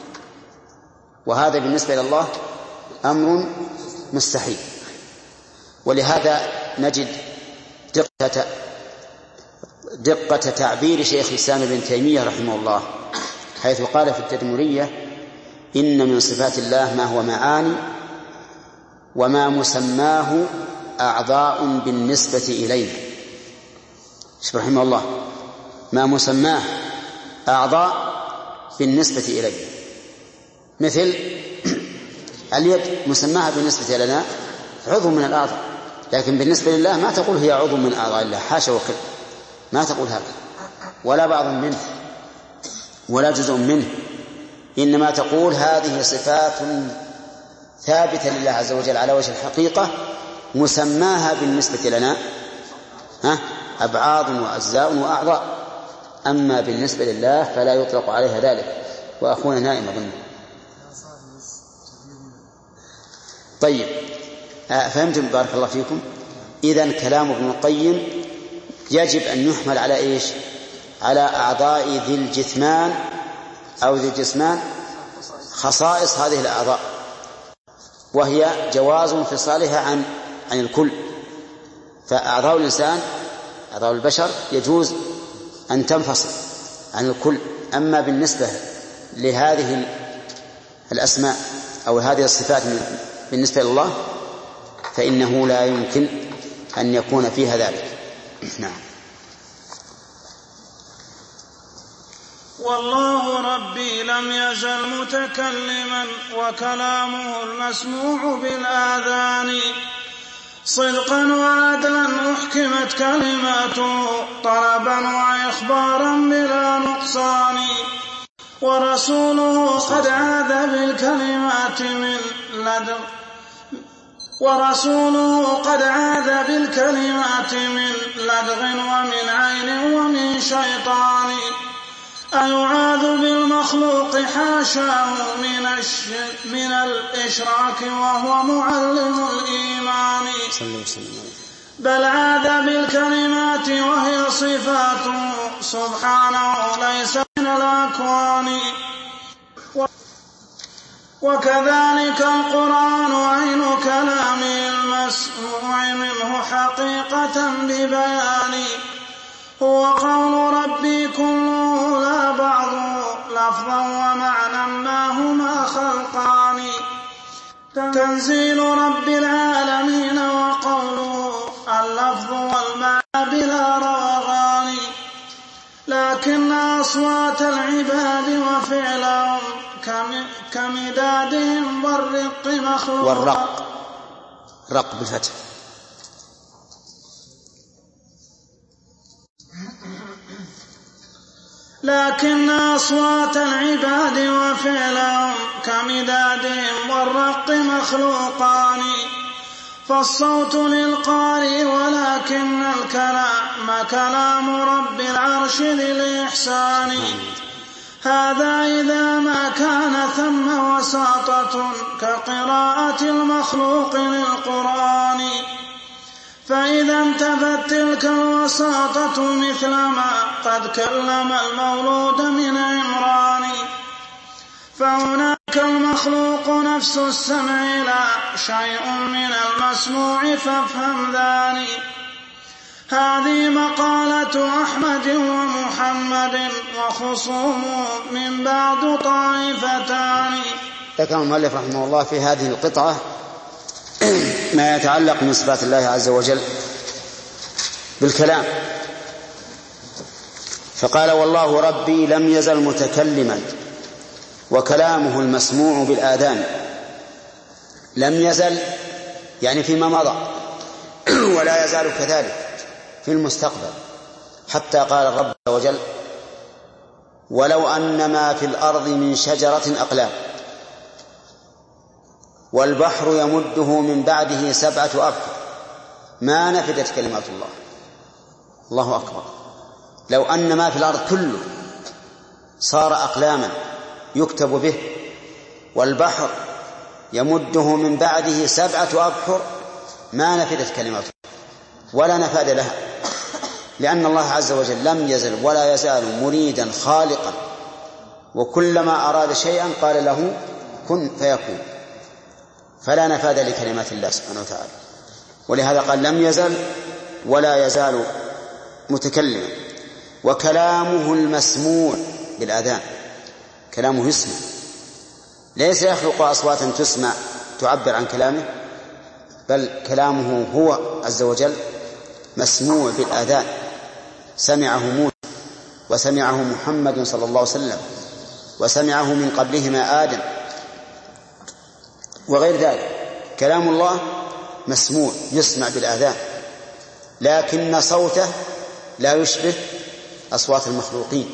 وهذا بالنسبة إلى الله أمر مستحيل. ولهذا نجد دقة, دقة تعبير شيخ الإسلام ابن تيمية رحمه الله، حيث قال في التدمرية: إن من صفات الله ما هو معاني وما مسماه أعضاء بالنسبة إلينا. رحمه الله: ما مسماه أعضاء بالنسبة إلينا، مثل اليد مسماها بالنسبة لنا عضو من الأعضاء، لكن بالنسبة لله ما تقول هي عضو من أعضاء الله، حاشا وكلا، ما تقول هكذا، ولا بعض منه ولا جزء منه، إنما تقول هذه صفات ثابتة لله عز وجل على وجه الحقيقة، مسماها بالنسبة لنا ها أبعاض وأجزاء وأعضاء، أما بالنسبة لله فلا يطلق عليها ذلك. وأخونا نائم أظن. طيب، فهمتم بارك الله فيكم؟ إذن كلام ابن القيم يجب أن يحمل على إيش؟ على أعضاء ذي الجثمان أو ذي الجسمان خصائص هذه الأعضاء، وهي جواز انفصالها عن عن الكل. فأعضاء الإنسان، أعضاء البشر، يجوز أن تنفصل عن الكل، أما بالنسبة لهذه الأسماء أو هذه الصفات بالنسبة لله فإنه لا يمكن أن يكون فيها ذلك. نعم. والله ربي لم يزل متكلما وكلامه المسموع بالآذان، صدقا وعدلا أحكمت كلماته، طلبا وإخبارا بلا نقصان، ورسوله قد عاد بالكلمات من لدغ ورسوله قد عاد بالكلمات من لدغ ومن عين ومن شيطان، أيعاذ بالمخلوق حاشاه من, من الإشراك وهو معلم الإيمان، بل عاد بالكلمات وهي صفاته سبحانه ليس من الأكوان. وكذلك القرآن عين كلام المسموع منه حقيقة ببيان، هو قول ربي كله لا بعض لفظا ومعنى ما هما خلقان، تنزيل رب العالمين وقوله اللفظ والمعنى بلا روغان، لكن أصوات العباد وفعلهم كمدادهم والرق مخلوق. والرق رق بالفتح. لكن أصوات العباد وفعلهم كمدادهم والرق مخلوقان، فالصوت للقارئ ولكن الكلام كلام رب العرش ذي الإحسان، هذا إذا ما كان ثم وساطة كقراءة المخلوق للقرآن، فإذا انتفت تلك الوساطة مثلما قد كلم المولود من عمران، فهناك المخلوق نفس السمع لا شيء من المسموع فافهم ذاني. هذه مقالة أحمد ومحمد وخصوم من بعد طائفتان. ذكر المؤلف رحمه الله في هذه القطعة ما يتعلق من صفات الله عز وجل بالكلام، فقال والله ربي لم يزل متكلما وكلامه المسموع بالآذان. لم يزل يعني فيما مضى، ولا يزال كذلك في المستقبل، حتى قال الرب عز وجل ولو أن ما في الأرض من شجرة أقلام والبحر يمده من بعده سبعة أبحر ما نفدت كلمات الله. الله أكبر. لو أن ما في الأرض كله صار أقلاما يكتب به، والبحر يمده من بعده سبعة أبحر ما نفدت كلماته ولا نفاد لها، لأن الله عز وجل لم يزل ولا يزال مريدا خالقا، وكلما أراد شيئا قال له كن فيكون، فلا نفاد لكلمات الله سبحانه وتعالى. ولهذا قال لم يزل ولا يزال متكلما. وكلامه المسموع بالآذان، كلامه يسمع، ليس يخلق أصواتا تسمع تعبر عن كلامه، بل كلامه هو عز وجل مسموع بالآذان. سمعه موسى وسمعه محمد صلى الله عليه وسلم وسمعه من قبلهما آدم وغير ذلك. كلام الله مسموع يسمع بالآذان، لكن صوته لا يشبه أصوات المخلوقين،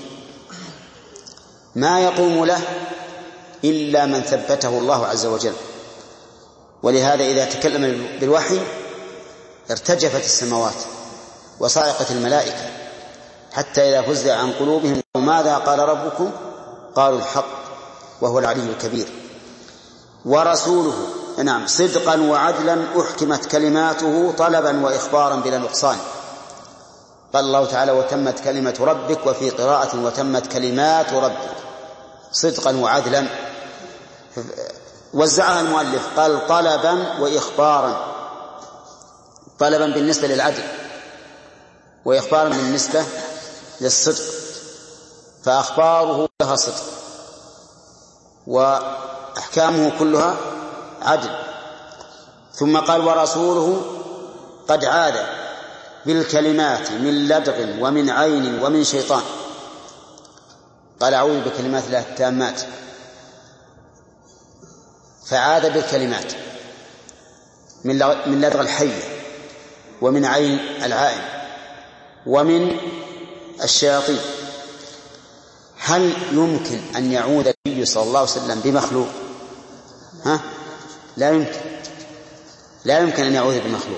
ما يقوم له إلا من ثبته الله عز وجل. ولهذا إذا تكلم بالوحي ارتجفت السماوات وصعقت الملائكة، حتى إذا فزع عن قلوبهم ماذا قال ربكم قالوا الحق وهو العلي الكبير. ورسوله نعم صدقا وعدلا أحكمت كلماته طلبا وإخبارا بلا نقصان. قال الله تعالى وتمت كلمة ربك، وفي قراءة وتمت كلمات ربك، صدقا وعدلا. وزعها المؤلف قال طلبا وإخبارا، طلبا بالنسبة للعدل وإخبارا بالنسبة للصدق، فأخباره لها صدق وأحكامه كلها عدل. ثم قال ورسوله قد عاد بالكلمات من لدغ ومن عين ومن شيطان. قال أعوذ بكلمات الله التامات، فعاد بالكلمات من لدغ الحية ومن عين العائن ومن الشياطين. هل يمكن أن يعود النبي صلى الله عليه وسلم بمخلوق؟ ها؟ لا يمكن، لا يمكن أن يعود بمخلوق.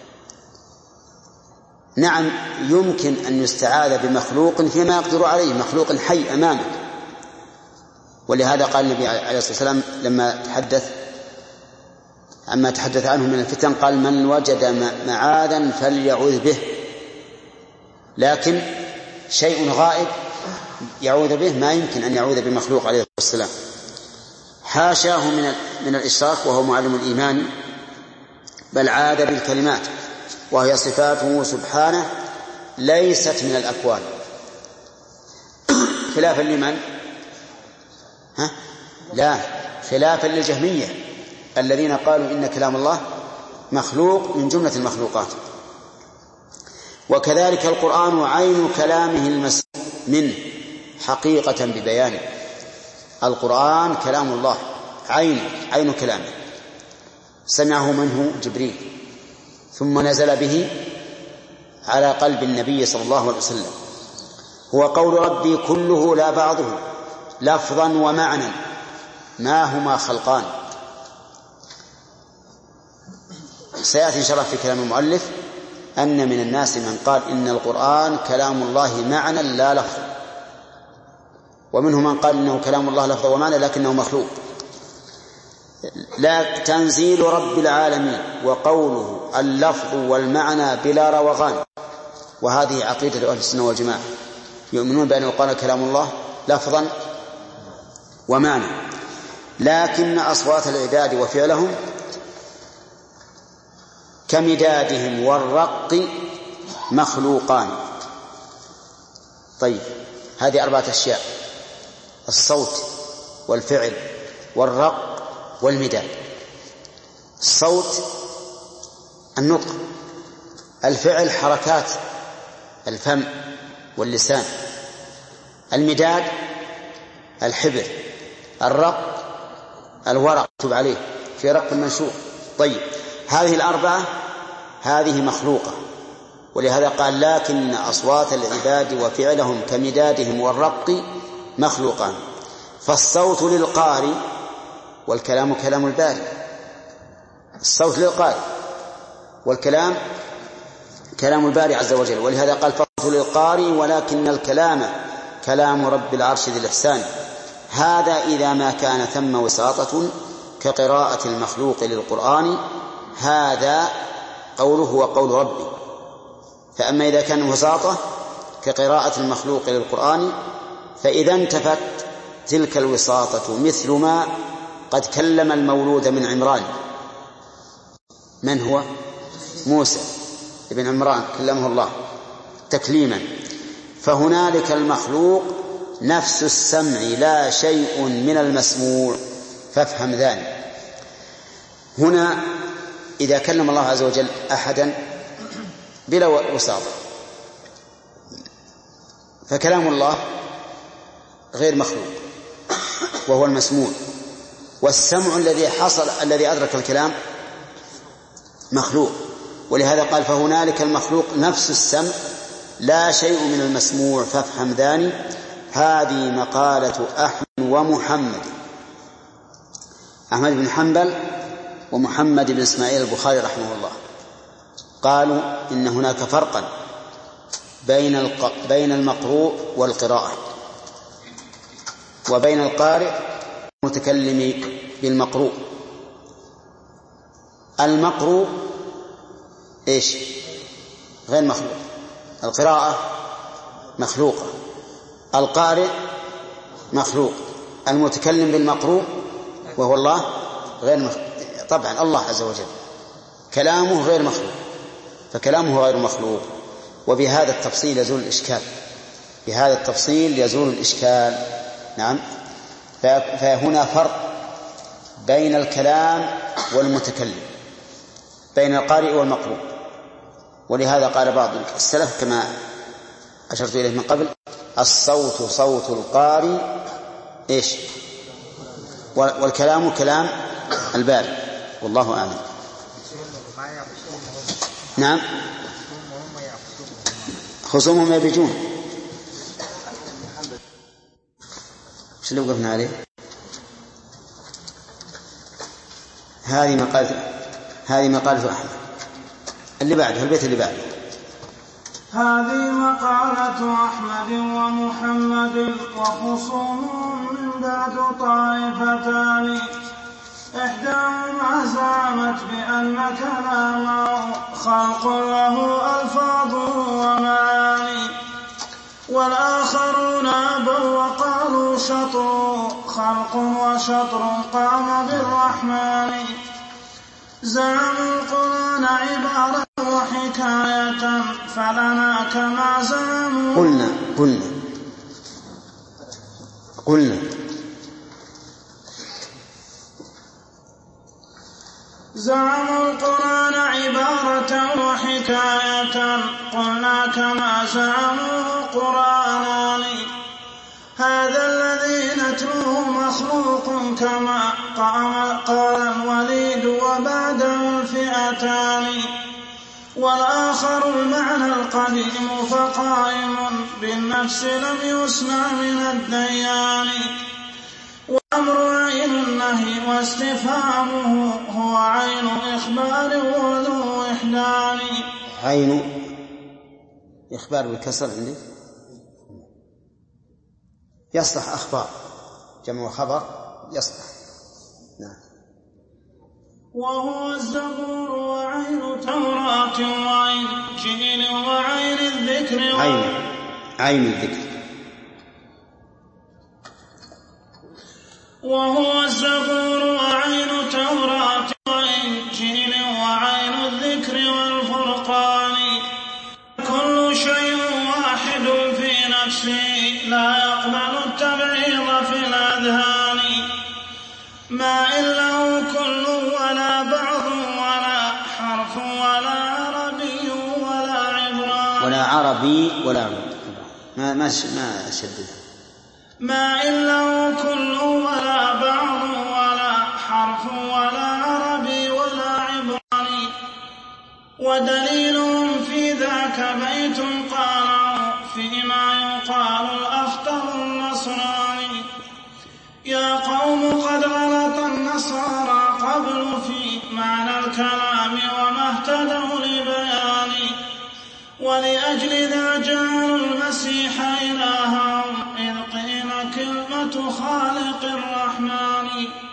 نعم يمكن أن يستعاذ بمخلوق فيما يقدر عليه، مخلوق حي أمامك. ولهذا قال النبي عليه الصلاة والسلام لما تحدث عما تحدث عنه من الفتن قال من وجد معاذا فليعوذ به. لكن شيء غائب يعوذ به ما يمكن أن يعوذ بمخلوق عليه الصلاة والسلام، حاشاه من من الإشراك وهو معلم الإيمان، بل عاد بالكلمات وهي صفاته سبحانه ليست من الأكوان، خلافا لمن؟ ها؟ لا، خلافا للجهمية الذين قالوا إن كلام الله مخلوق من جملة المخلوقات. وكذلك القرآن عين كلامه المسموع منه حقيقة ببيانه. القرآن كلام الله عين عين كلامه، سمعه منه جبريل ثم نزل به على قلب النبي صلى الله عليه وسلم. هو قول ربي كله لا بعضه لفظا ومعنى ما هما خلقان. سيأتي إن شاء الله في كلام المؤلف أن من الناس من قال إن القرآن كلام الله معنى لا لفظا، ومنه من قال إنه كلام الله لفظا ومعنى لكنه مخلوق. لا تنزيل رب العالمين وقوله اللفظ والمعنى بلا روغان. وهذه عقيدة أهل السنة والجماعة، يؤمنون بأن القرآن كلام الله لفظا ومعنى، لكن أصوات العباد وفعلهم كمدادهم والرق مخلوقان. طيب هذه أربعة أشياء: الصوت والفعل والرق والمداد. الصوت النطق، الفعل حركات الفم واللسان، المداد الحبر، الرق الورق مكتوب عليه في رق المنشور. طيب هذه الأربعة هذه مخلوقة، ولهذا قال لكن أصوات العباد وفعلهم كمدادهم والرق مخلوقان. فالصوت للقارئ والكلام كلام الباري، الصوت للقارئ، والكلام كلام الباري عز وجل، ولهذا قال فالصوت للقارئ ولكن الكلام كلام رب العرش ذي الإحسان. هذا إذا ما كان ثم وساطة كقراءة المخلوق للقرآن، هذا قوله هو قول ربي. فأما إذا كان وساطة كقراءة المخلوق للقرآن فإذا انتفت تلك الوساطة مثل ما قد كلم المولود من عمران. من هو؟ موسى ابن عمران كلمه الله تكليما. فهنالك المخلوق نفس السمع لا شيء من المسموع، فافهم ذلك. هنا إذا كلم الله عز وجل أحدا بلا وساطة فكلام الله غير مخلوق وهو المسموع، والسمع الذي حصل الذي أدرك الكلام مخلوق. ولهذا قال فهنالك المخلوق نفس السمع لا شيء من المسموع، فافهم ذاني. هذه مقالة أحمد ومحمد، أحمد بن حنبل ومحمد بن إسماعيل البخاري رحمه الله، قالوا إن هناك فرقا بين الق... بين المقروء والقراءة، وبين القارئ المتكلم بالمقروء. المقروء إيش؟ غير مخلوق، القراءة مخلوقة، القارئ مخلوق، المتكلم بالمقروء وهو الله غير مخلوق. طبعا الله عز وجل كلامه غير مخلوق، فكلامه غير مخلوق. وبهذا التفصيل يزول الإشكال، بهذا التفصيل يزول الإشكال. نعم. فهنا فرق بين الكلام والمتكلم، بين القارئ والمقروء. ولهذا قال بعض السلف كما أشرت إليه من قبل: الصوت صوت القارئ إيش؟ والكلام كلام الباري. والله أعلم. نعم. خصومهم يبجون. ايش اللي وقفنا عليه؟ هذه مقالة هذه مقالة أحمد. اللي بعده البيت اللي بعده: هذه مقالة أحمد ومحمد وخصومهم من ذات طائفتان، إحداهما زعمت بأن كلامه خلق له ألفاظ ومعاني، والآخرون أبوا وقالوا شطر خلق وشطر قام بالرحمن. زعموا القرآن عبارة وحكاية فلنا كما زعموا. قلنا قلنا قلنا زعموا القرآن عبارة وحكاية قلنا كما زعموا قرآنان. هذا الذي نتلوه مخلوق كما قال الوليد وبعده الفئتان، والآخر المعنى القديم فقائم بالنفس لم يسمع من الديان. وأمر عين النهي واستفهامه هو عين إخبار وذو وحدان. عين إخبار بالكسر عندي يصلح أخبار، جمع خبر يصلح. نعم. وهو الزبور وعين توراة وعين جيل وعين الذكر عين عين الذكر. وهو الزبور وعين توراة وإنجيل وعين الذكر والفرقان. كل شيء واحد في نفسه لا يقبل التبعيض في الأذهان. ما إلا كل ولا بعض ولا حرف ولا عربي ولا عبران. ولا عربي ولا عربي ما ما ما شددها. ما إلا كل ولا بعض ولا حرف ولا عربي ولا عبراني. ودليلهم في ذاك بيت قالوا فيما يقال الأخطر النصراني. يا قوم قد غلط النصارى قبل في معنى الكلام اعتدوا لبيان ولأجل ذا جعلوا المسيح إلههم إذ قيل كلمة خالق الرحمن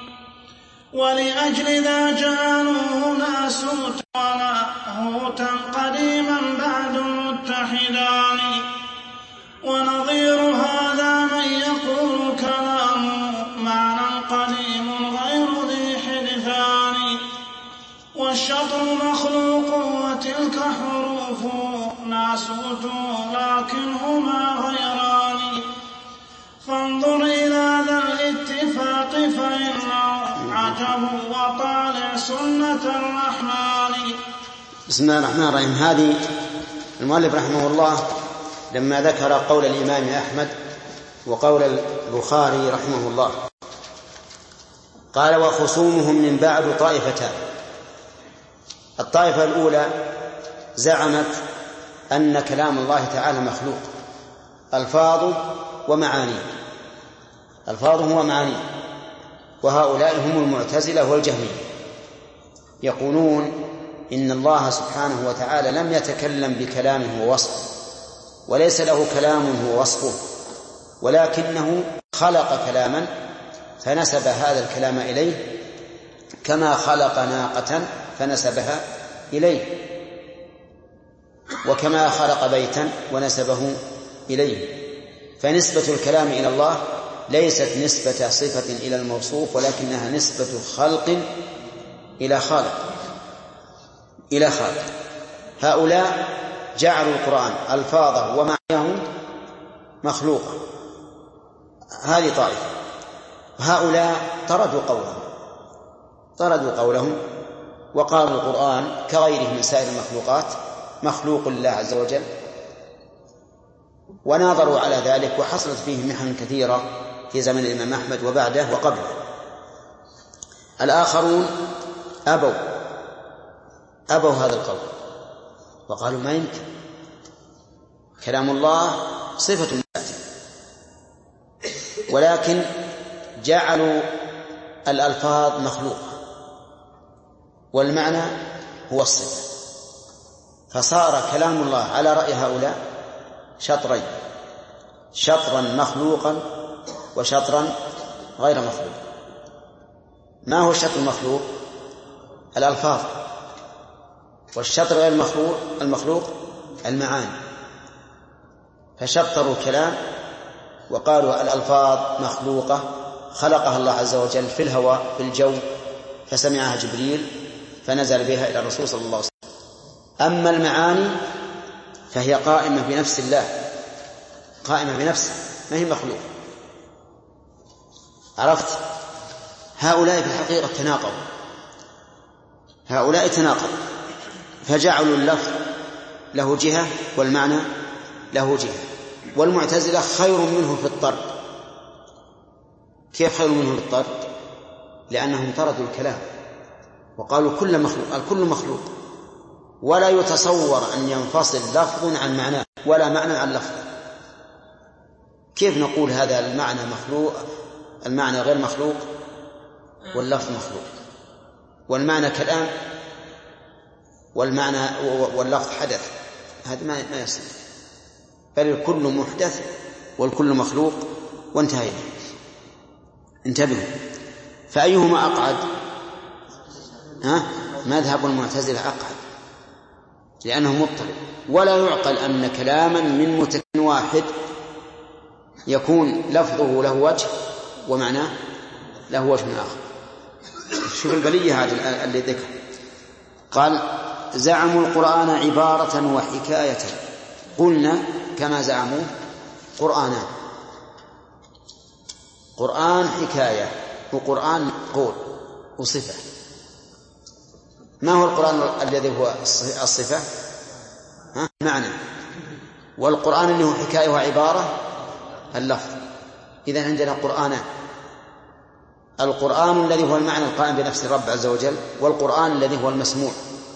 ولأجل ذا جعلوه ناسوت ولاهوتا قديما بعد متحدان ونظير هذا من يقول كلامه معنى قديم غير ذي حدثان والشطر مخلوق وتلك حروفه ناسوت لكنهما غيران فانظر إلى ذا الاتفاق فإنه عجب وطالع سنة الرحمن. بسم الله الرحمن الرحيم. هذه المؤلف رحمه الله لما ذكر قول الإمام أحمد وقول البخاري رحمه الله قال وخصومهم من بعد طائفتان. الطائفة الأولى زعمت أن كلام الله تعالى مخلوق ألفاظه ومعانيه ألفاظه ومعانيه وهؤلاء هم المعتزلة والجهمية يقولون إن الله سبحانه وتعالى لم يتكلم بكلامه ووصفه وليس له كلام هو وصفه ولكنه خلق كلاما فنسب هذا الكلام إليه كما خلق ناقة فنسبها إليه وكما خلق بيتا ونسبه إليه. فنسبة الكلام إلى الله ليست نسبة صفة إلى الموصوف ولكنها نسبة خلق إلى خالق إلى خالق. هؤلاء جعلوا القرآن ألفاظه ومعناه مخلوقا. هذه طائفة. هؤلاء طردوا قولهم طردوا قولهم وقالوا القرآن كغيره من سائر المخلوقات مخلوق لله عز وجل وناظروا على ذلك وحصلت فيه محن كثيرة في زمن الإمام أحمد وبعده وقبله. الآخرون أبوا أبوا هذا القول وقالوا ما يمكن كلام الله صفة ذاته ولكن جعلوا الألفاظ مخلوقة والمعنى هو الصفة فصار كلام الله على رأي هؤلاء شطرين شطرا مخلوقا وشطرا غير مخلوق. ما هو الشطر المخلوق؟ الألفاظ. والشطر غير المخلوق المخلوق المعاني. فشطروا الكلام وقالوا الألفاظ مخلوقة خلقها الله عز وجل في الهواء في الجو فسمعها جبريل فنزل بها إلى الرسول صلى الله عليه وسلم. أما المعاني فهي قائمة بنفس الله قائمة بنفسه ما هي مخلوق. عرفت؟ هؤلاء في الحقيقة تناقضوا هؤلاء تناقضوا فجعلوا اللفظ له جهة والمعنى له جهة. والمعتزلة خير منه في الطرد. كيف خير منه في الطرد؟ لأنهم طردوا الكلام وقالوا كل مخلوق الكل مخلوق ولا يتصور أن ينفصل لفظ عن معناه ولا معنى عن لفظ. كيف نقول هذا المعنى مخلوق المعنى غير مخلوق واللفظ مخلوق والمعنى كلام والمعنى واللفظ حدث؟ هذا ما ما يصير. بل الكل محدث والكل مخلوق وانتهينا. انتبهوا. فأيهما أقعد؟ ها؟ مذهب المعتزلة أقعد لأنه مضطرب ولا يعقل أن كلاما من متكلم واحد يكون لفظه له وجه ومعناه له وجه آخر. شوف البلية هذا اللي ذكر. قال زعموا القرآن عبارة وحكاية قلنا كما زعموا قرآنان قرآن حكاية وقرآن قول وصفة. ما هو القرآن الذي هو الصفة؟ ها؟ معنى. والقرآن اللي هو حكاية وعبارة اللفظ. إذن عندنا قرآنان القرآن الذي هو المعنى القائم بنفس الرب عز وجل والقرآن الذي هو المسموع.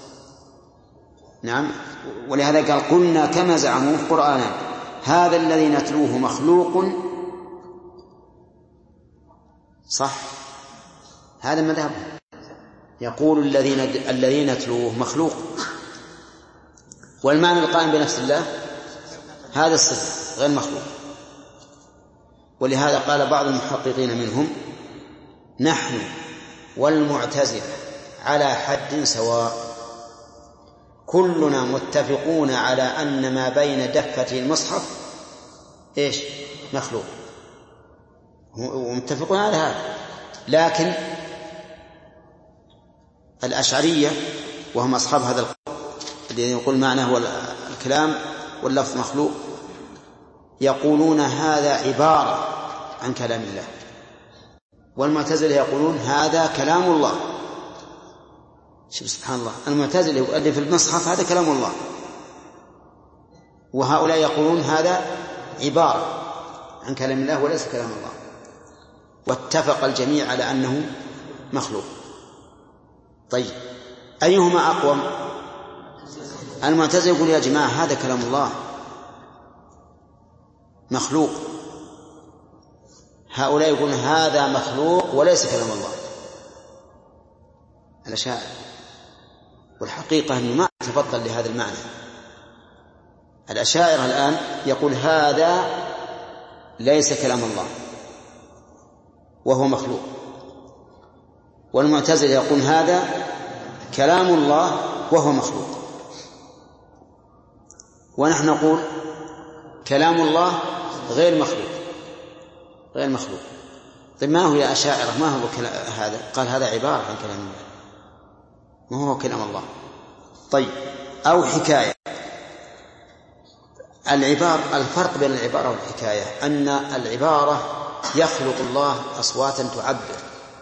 نعم. ولهذا قال قلنا كما زعموا قرآنان هذا الذي نتلوه مخلوق صح هذا مذهب يقول الذين الذين نتلوه مخلوق، والمعنى القائم بنفس الله هذا الصفة غير مخلوق. ولهذا قال بعض المحققين منهم: نحن والمعتزلة على حد سواء، كلنا متفقون على أن ما بين دفتي المصحف إيش؟ مخلوق، ومتفقون على هذا. لكن الأشعرية وهم أصحاب هذا القول الذي يقول معناه هو الكلام واللفظ مخلوق، يقولون هذا عبارة عن كلام الله، والمعتزلة يقولون هذا كلام الله. شوف سبحان الله، المعتزلة يؤلف المصحف هذا كلام الله، وهؤلاء يقولون هذا عبارة عن كلام الله وليس كلام الله، واتفق الجميع على أنه مخلوق. طيب أيهما أقوم؟ المعتزلة يقول يا جماعة هذا كلام الله مخلوق، هؤلاء يقولون هذا مخلوق وليس كلام الله الأشاعرة. والحقيقة أنه ما تفضل لهذا المعنى. الأشاعرة الآن يقول هذا ليس كلام الله وهو مخلوق، والمعتزلة يقول هذا كلام الله وهو مخلوق، ونحن نقول كلام الله غير مخلوق غير مخلوق. طيب ما هو يا أشاعرة ما هو هذا؟ قال هذا عبارة عن كلام الله ما هو كلام الله. طيب أو حكاية. العبارة، الفرق بين العبارة والحكاية أن العبارة يخلق الله أصواتا تعبر،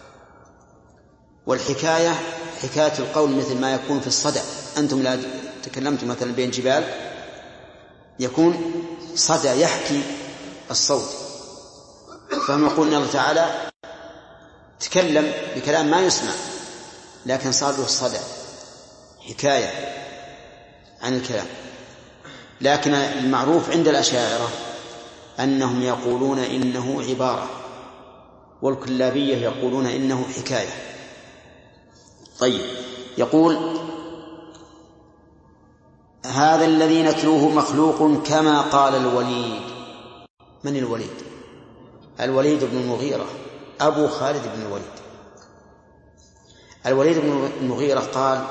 والحكاية حكاية القول مثل ما يكون في الصدى. أنتم لا تكلمتم مثلا بين جبال يكون صدى يحكي الصوت، فهم يقول الله تعالى تكلم بكلام ما يسمع لكن صار له الصدى حكاية عن الكلام. لكن المعروف عند الأشاعرة أنهم يقولون إنه عبارة، والكلابية يقولون إنه حكاية. طيب يقول هذا الذي نتلوه مخلوق كما قال الوليد. من الوليد؟ الوليد بن المغيرة أبو خالد بن الوليد. الوليد بن المغيرة قال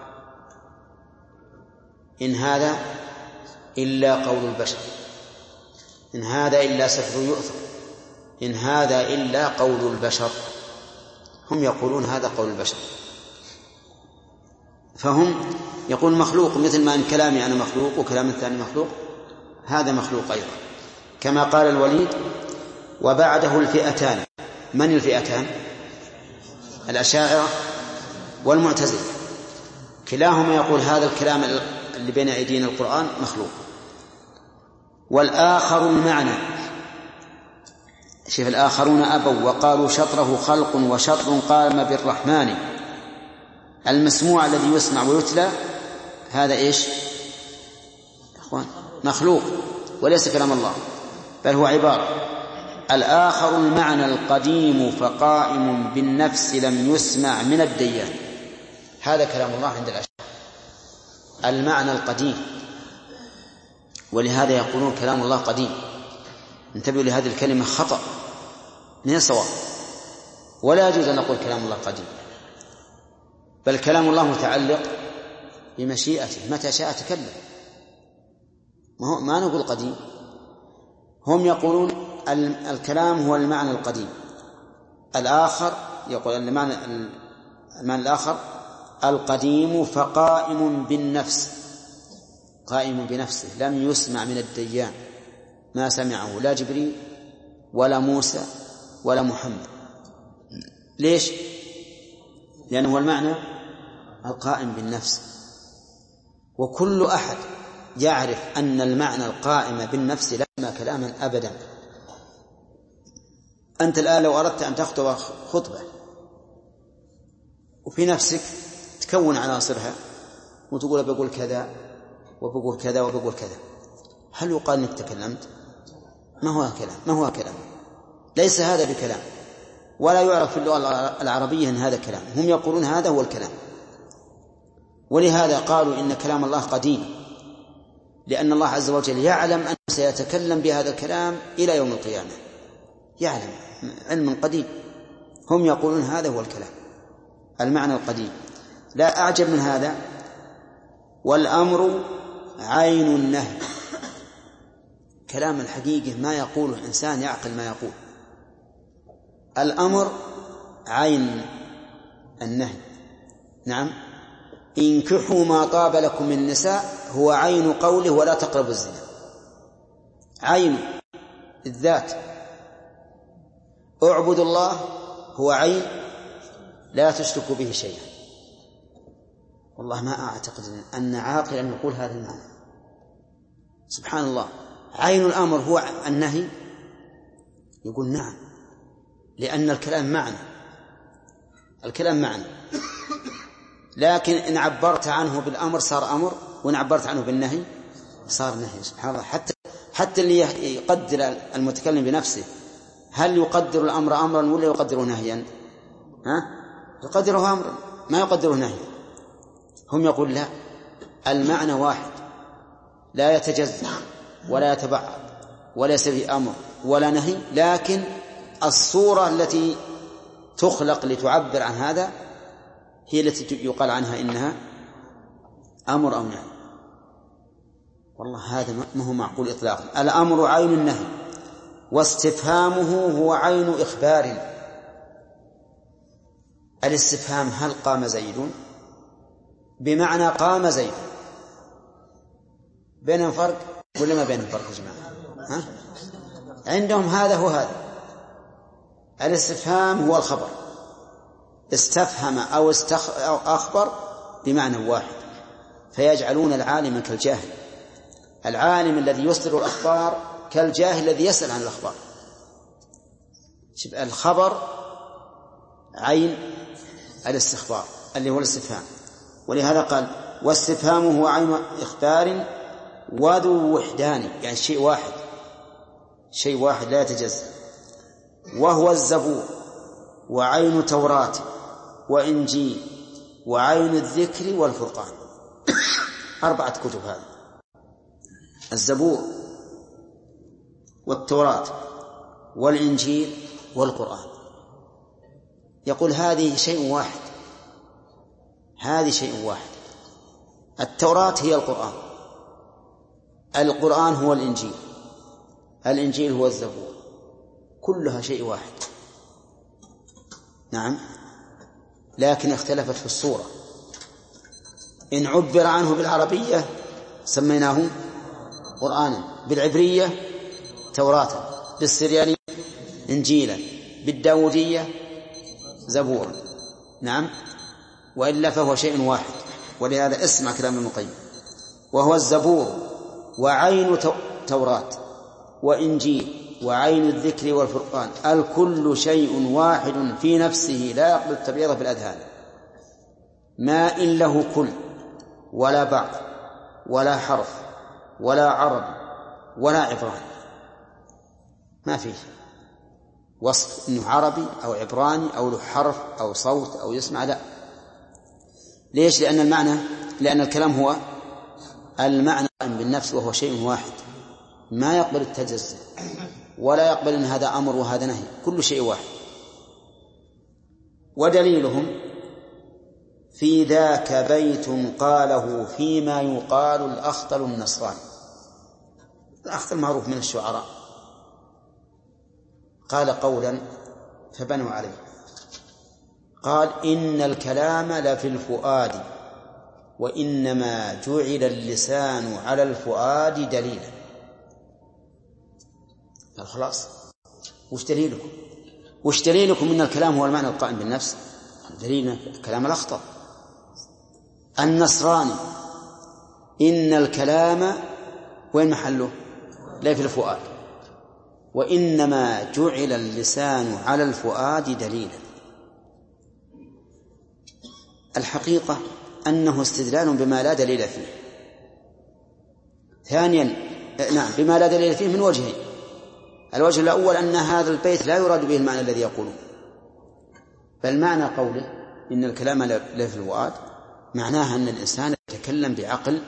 إن هذا إلا قول البشر، إن هذا إلا سفر يؤثر، إن هذا إلا قول البشر. هم يقولون هذا قول البشر، فهم يقول مخلوق مثل ما إن كلامي أنا مخلوق وكلام الثاني مخلوق، هذا مخلوق أيضا كما قال الوليد. وبعده الفئتان. من الفئتان؟ الأشاعرة والمعتزلة، كلاهما يقول هذا الكلام اللي بين أيدينا القرآن مخلوق. والآخر المعنى. شوف الآخرون أبوا وقالوا شطره خلق وشطر قام بالرحمن. المسموع الذي يسمع ويتلى هذا إيش؟ أخوان مخلوق وليس كلام الله بل هو عبارة. الآخر المعنى القديم فقائم بالنفس لم يسمع من الديان. هذا كلام الله عند الأشاعرة، المعنى القديم، ولهذا يقولون كلام الله قديم. انتبهوا لهذه الكلمة خطأ من الصواب، ولا يجوز أن نقول كلام الله قديم، بل كلام الله متعلق بمشيئته، متى شاء تكلم، ما, ما نقول قديم. هم يقولون الكلام هو المعنى القديم. الآخر يقول المعنى, المعنى الآخر القديم فقائم بالنفس، قائم بنفسه لم يسمع من الديان، ما سمعه لا جبريل ولا موسى ولا محمد. ليش؟ لأنه هو المعنى القائم بالنفس، وكل أحد يعرف أن المعنى القائم بالنفس لا يسمى كلاما أبدا. أنت الآن لو أردت أن تخطب خطبة وفي نفسك تكون عناصرها وتقول بقول كذا وبقول كذا وبقول كذا، هل يقال أنك تكلمت؟ ما هو كلام، ما هو كلام، ليس هذا بكلام. ولا يعرف في اللغة العربية أن هذا كلام. هم يقولون هذا هو الكلام، ولهذا قالوا إن كلام الله قديم، لأن الله عز وجل يعلم أنه سيتكلم بهذا الكلام إلى يوم القيامة، يعلم علم قديم. هم يقولون هذا هو الكلام، المعنى القديم. لا أعجب من هذا، والأمر عين النهي. كلام الحقيقة ما يقوله إنسان يعقل ما يقول. الأمر عين النهي. نعم، انكحوا ما طاب لكم من النساء هو عين قوله ولا تقربوا الزنا، عين الذات. اعبدوا الله هو عين لا تشركوا به شيئا. والله ما أعتقد أن عاقلا يقول هذا المعنى. سبحان الله، عين الأمر هو النهي. يقول نعم، لأن الكلام معنى، الكلام معنى، لكن إن عبرت عنه بالأمر صار أمر، وإن عبرت عنه بالنهي صار نهي. سبحان الله، حتى حتى اللي يقدر المتكلم بنفسه هل يقدر الأمر أمرا ولا يقدره نهيا؟ ها؟ يقدره أمرا ما يقدره نهيا. هم يقول لا، المعنى واحد لا يتجزأ ولا يتبعض ولا يصير أمر ولا نهي، لكن الصورة التي تخلق لتعبر عن هذا هي التي يقال عنها إنها أمر أو نهي. والله هذا ما هو معقول إطلاقا. الأمر عين النهي، واستفهامه هو عين إخبار. الاستفهام هل قام زيد بمعنى قام زيد، بينهم فرق ولا ما بينهم فرق يا جماعة؟ ها؟ عندهم هذا هو هذا. الاستفهام هو الخبر، استفهم أو, استخ... أو أخبر بمعنى واحد، فيجعلون العالم كالجاهل، العالم الذي يصدر الأخبار كالجاهل الذي يسأل عن الأخبار. الخبر عين الاستخبار اللي هو الاستفهام، ولهذا قال واستفهامه هو عين إخبار وذو وحدان، يعني شيء واحد، شيء واحد لا يتجزأ. وهو الزبور وعين توراة وإنجيل وعين الذكر والفرقان. أربعة كتب هذه: الزبور والتوراة والإنجيل والقرآن. يقول هذه شيء واحد، هذه شيء واحد. التوراة هي القرآن، القرآن هو الإنجيل، الإنجيل هو الزبور، كلها شيء واحد. نعم، لكن اختلفت في الصورة. إن عبر عنه بالعربية سميناه قرآنا، بالعبرية توراة، بالسريانية إنجيلا، بالداودية زبورا. نعم، وإلا فهو شيء واحد. ولهذا اسمع كلام ابن القيم: وهو الزبور وعين توراة وإنجيل وعين الذكر والفرقان، الكل شيء واحد في نفسه لا يقبل التبعيض في الأذهان، ما إن له كل ولا بعض ولا حرف ولا عرب ولا عبران، ما فيه وصف إنه عربي أو عبراني أو له حرف أو صوت أو يسمع، لا. ليش؟ لأن المعنى لأن الكلام هو المعنى بالنفس، وهو شيء واحد ما يقبل التجزئ ولا يقبل أن هذا أمر وهذا نهي، كل شيء واحد. ودليلهم في ذاك بيت قاله فيما يقال الأخطل النصراني. الأخطل معروف من الشعراء، قال قولا فبنوا عليه، قال إن الكلام لفي الفؤاد وإنما جعل اللسان على الفؤاد دليلا. خلاص، وش دليلكم؟ وش دليلكم إن الكلام هو المعنى القائم بالنفس؟ دليلنا الكلام الأخطر. النصراني إن الكلام وين محله؟ لا في الفؤاد، وإنما جعل اللسان على الفؤاد دليلا. الحقيقة أنه استدلال بما لا دليل فيه. ثانيا، نعم، بما لا دليل فيه من وجهين. الوجه الأول أن هذا البيت لا يراد به المعنى الذي يقوله، بل معنى قوله إن الكلام لا في الفؤاد معناها أن الإنسان يتكلم بعقل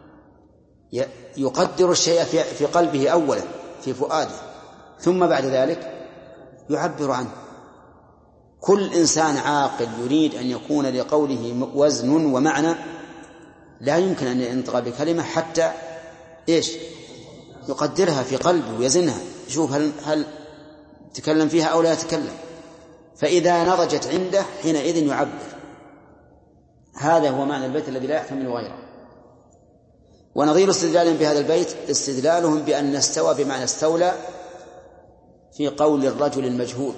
يقدر الشيء في قلبه أولا في فؤاده، ثم بعد ذلك يعبر عنه. كل إنسان عاقل يريد أن يكون لقوله وزن ومعنى لا يمكن أن ينطق بكلمة حتى إيش يقدرها في قلبه ويزنها، يشوف هل, هل تكلم فيها أو لا يتكلم، فإذا نضجت عنده حينئذ يعبر. هذا هو معنى البيت الذي لا يحتمل غيره. ونظير استدلالهم بهذا البيت استدلالهم بأن استوى بمعنى استولى في قول الرجل المجهول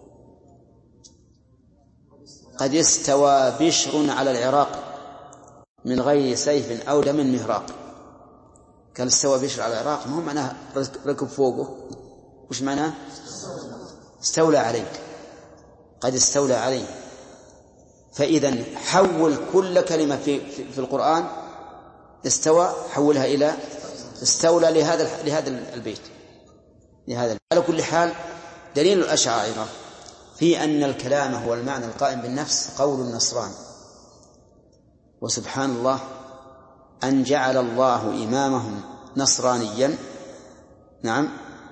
قد استوى بشر على العراق من غير سيف أو دم مهراق. قال استوى بشر على العراق، ما هو معناه ركب فوقه، وش معناه؟ استولى عليه، قد استولى عليه. فإذا حول كل كلمة في, في, في القرآن استوى حولها إلى استولى لهذا لهذا البيت لهذا. على كل حال دليل الأشاعرة في أن الكلام هو المعنى القائم بالنفس قول النصران. وسبحان الله أن جعل الله إمامهم نصرانيا. نعم،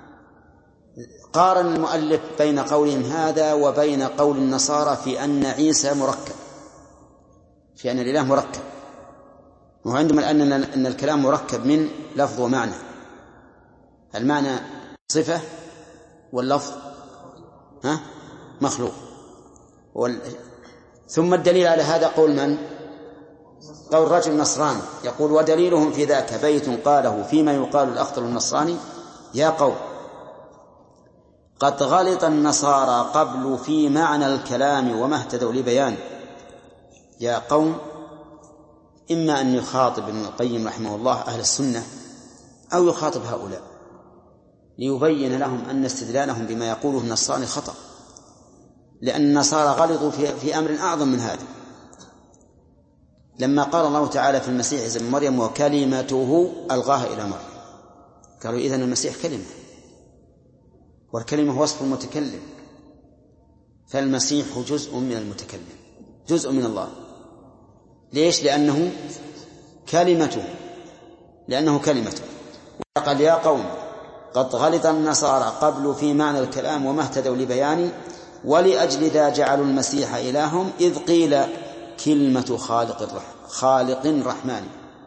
قارن المؤلف بين قولهم هذا وبين قول النصارى في أن عيسى مركب، في أن الإله مركب. وعندهم أن أن الكلام مركب من لفظ ومعنى، المعنى صفة واللفظ ها مخلوق. وال... ثم الدليل على هذا قول من؟ قول رجل نصراني يقول ودليلهم في ذاك بيت قاله فيما يقال الأخطل النصراني يا قوم قد غلط النصارى قبل في معنى الكلام وما اهتدوا لبيان. يا قوم إما أن يخاطب ابن القيم رحمه الله أهل السنة أو يخاطب هؤلاء ليبين لهم أن استدلالهم بما يقوله النصراني خطأ، لأن النصارى غلطوا في, في أمر أعظم من هذا. لما قال الله تعالى في المسيح عيسى ابن مريم وكلمته ألقاها إلى مريم، قالوا إذن المسيح كلمة، والكلمة وصف المتكلم، فالمسيح جزء من المتكلم، جزء من الله. ليش؟ لأنه كلمته لأنه كلمته. وقال يا قوم قد غلط النصارى قبل في معنى الكلام وما اهتدوا لبياني ولأجل ذا جعلوا المسيح إلههم إذ قيل كلمة خالق الرحمن خالق رحمن.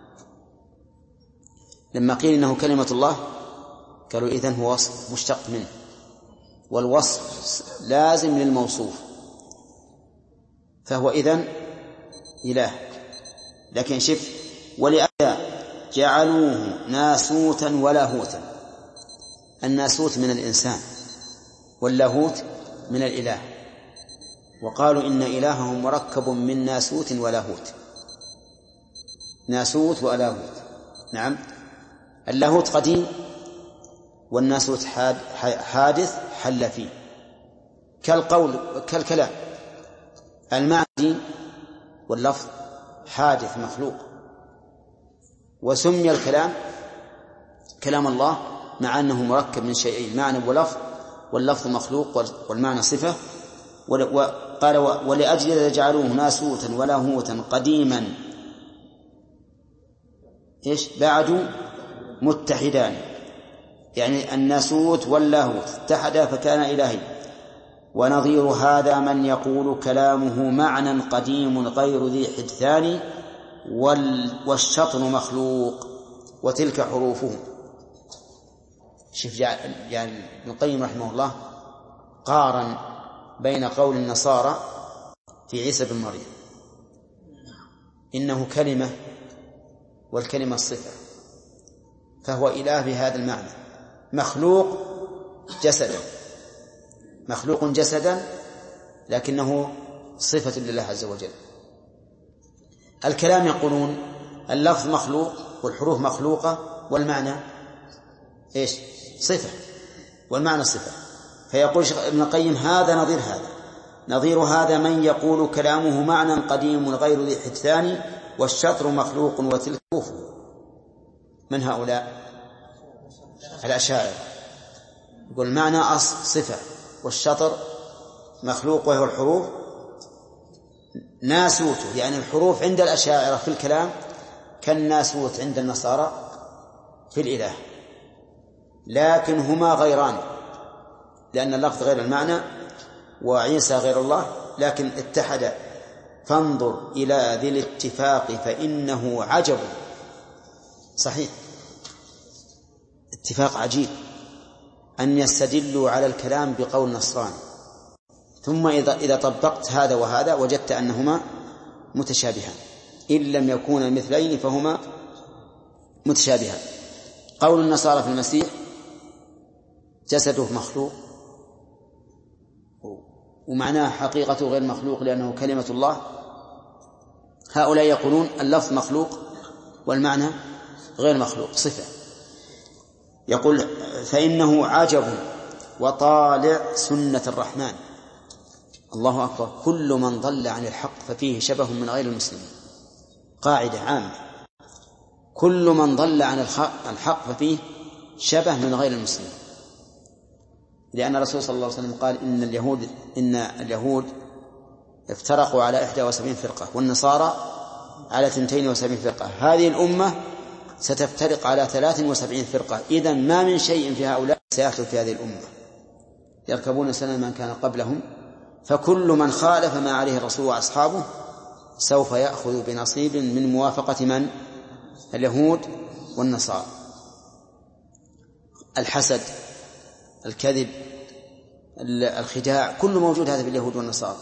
لما قيل إنه كلمة الله قالوا إذن هو وصف مشتق منه، والوصف لازم للموصوف، فهو إذن إله. لكن شف ولأجل جعلوه ناسوتا ولاهوتا، الناسوت من الإنسان واللاهوت من الإله، وقالوا إن إلههم مركب من ناسوت ولاهوت، ناسوت ولاهوت. نعم، اللاهوت قديم والناسوت حادث حل فيه، كالقول كالكلام، المعنى واللفظ حادث مخلوق. وسمي الكلام كلام الله مع أنه مركب من شيئين، معنى ولفظ، واللفظ مخلوق والمعنى صفة. وقال ولأجل ذلك جعلوه ناسوتا ولاهوتا قديما إيش بعد متحدان، يعني الناسوت واللاهوت اتحدا فكان إلهي. ونظير هذا من يقول كلامه معنى قديم غير ذي حدثان والشطر مخلوق وتلك حروفه. شوف يعني ابن القيم رحمه الله قارن بين قول النصارى في عيسى بن مريم إنه كلمة والكلمة الصفة، فهو إله بهذا المعنى، مخلوق جسدا مخلوق جسدا لكنه صفة لله عز وجل. الكلام يقولون اللفظ مخلوق والحروف مخلوقة والمعنى إيش؟ صفة، والمعنى صفة. فيقول ابن القيم هذا نظير هذا نظير هذا من يقول كلامه معنى قديم غير ذي حدثان والشطر مخلوق وتلك حروفه. من هؤلاء؟ الأشاعرة. يقول معنى أصل صفة والشطر مخلوق وهو الحروف، ناسوته، يعني الحروف عند الأشاعرة في الكلام كالناسوت عند النصارى في الإله، لكن هما غيران، لأن اللفظ غير المعنى وعيسى غير الله، لكن اتحد. فانظر إلى ذي الاتفاق فإنه عجب. صحيح، اتفاق عجيب أن يستدلوا على الكلام بقول نصران، ثم إذا إذا طبقت هذا وهذا وجدت أنهما متشابهان، إن لم يكونا مثلين فهما متشابهان. قول النصارى في المسيح جسده مخلوق ومعناه حقيقته غير مخلوق لأنه كلمة الله، هؤلاء يقولون اللفظ مخلوق والمعنى غير مخلوق، صفة. يقول فإنه عجب وطالع سنة الرحمن. الله أكبر، كل من ضل عن الحق ففيه شبه من غير المسلمين، قاعدة عامة، كل من ضل عن الحق ففيه شبه من غير المسلمين، لأن الرسول صلى الله عليه وسلم قال إن اليهود إن اليهود افترقوا على إحدى وسبعين فرقة والنصارى على اثنتين وسبعين فرقة، هذه الأمة ستفترق على ثلاث وسبعين فرقة، إذن ما من شيء في هؤلاء سيحدث في هذه الأمة، يركبون سنن من كان قبلهم، فكل من خالف ما عليه الرسول وأصحابه سوف يأخذ بنصيب من موافقة من؟ اليهود والنصارى. الحسد، الكذب، الخداع، كل موجود هذا في اليهود والنصارى.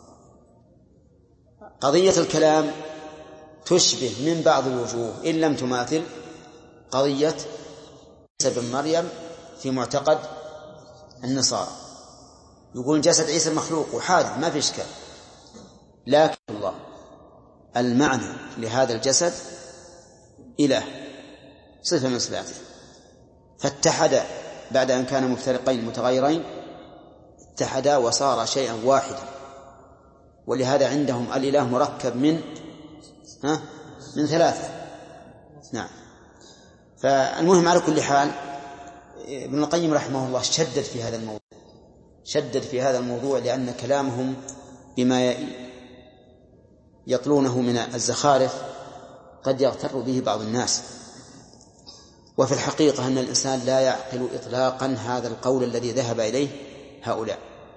قضية الكلام تشبه من بعض الوجوه إن لم تماثل قضية عيسى بن مريم في معتقد النصارى، يقول جسد عيسى مخلوق وحادث ما في إشكال، لكن الله المعنى لهذا الجسد إله، صفة من صفاته، فاتحد بعد أن كان مفترقين متغيرين، اتحدا وصار شيئا واحدا. ولهذا عندهم الإله مركب من ها من ثلاثة. نعم. فالمهم على كل حال ابن القيم رحمه الله شدد في هذا الموضوع شدد في هذا الموضوع لأن كلامهم بما يطلونه من الزخارف قد يغتر به بعض الناس، وفي الحقيقة أن الإنسان لا يعقل إطلاقا هذا القول الذي ذهب إليه هؤلاء.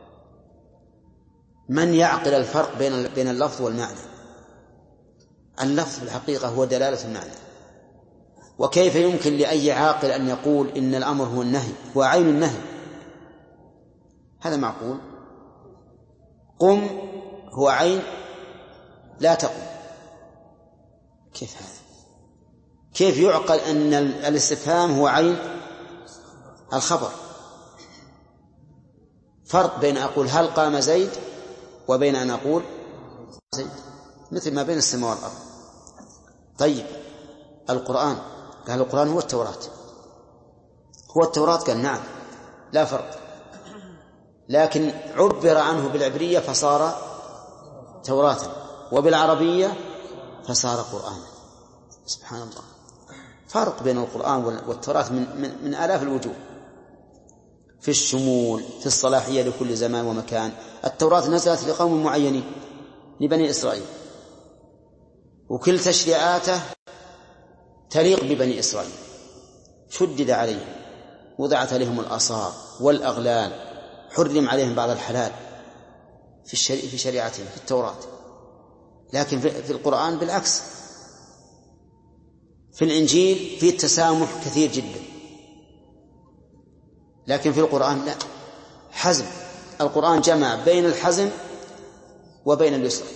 من يعقل الفرق بين بين اللفظ والمعنى؟ اللفظ في الحقيقة هو دلالة المعنى، وكيف يمكن لأي عاقل أن يقول إن الأمر هو النهي، هو عين النهي؟ هذا معقول؟ قم هو عين لا تقم، كيف هذا؟ كيف يعقل أن الاستفهام هو عين الخبر؟ فرق بين أقول هل قام زيد وبين أن أقول زيد، مثل ما بين السماء والأرض. طيب القرآن، قال القرآن هو التوراة، هو التوراة، قال نعم لا فرق، لكن عبر عنه بالعبرية فصار توراة، وبالعربية فصار قرآن. سبحان الله، فرق بين القرآن والتوراة من, من, من آلاف الوجوه، في الشمول، في الصلاحية لكل زمان ومكان. التوراة نزلت لقوم معينين لبني إسرائيل، وكل تشريعاته تليق ببني إسرائيل، شدد عليهم، وضعت عليهم الآثار والأغلال، حرم عليهم بعض الحلال في الشريعة في شريعتهم في التوراة. لكن في القرآن بالعكس، في الإنجيل في التسامح كثير جدا، لكن في القرآن لا، حزم. القرآن جمع بين الحزم وبين اليسر.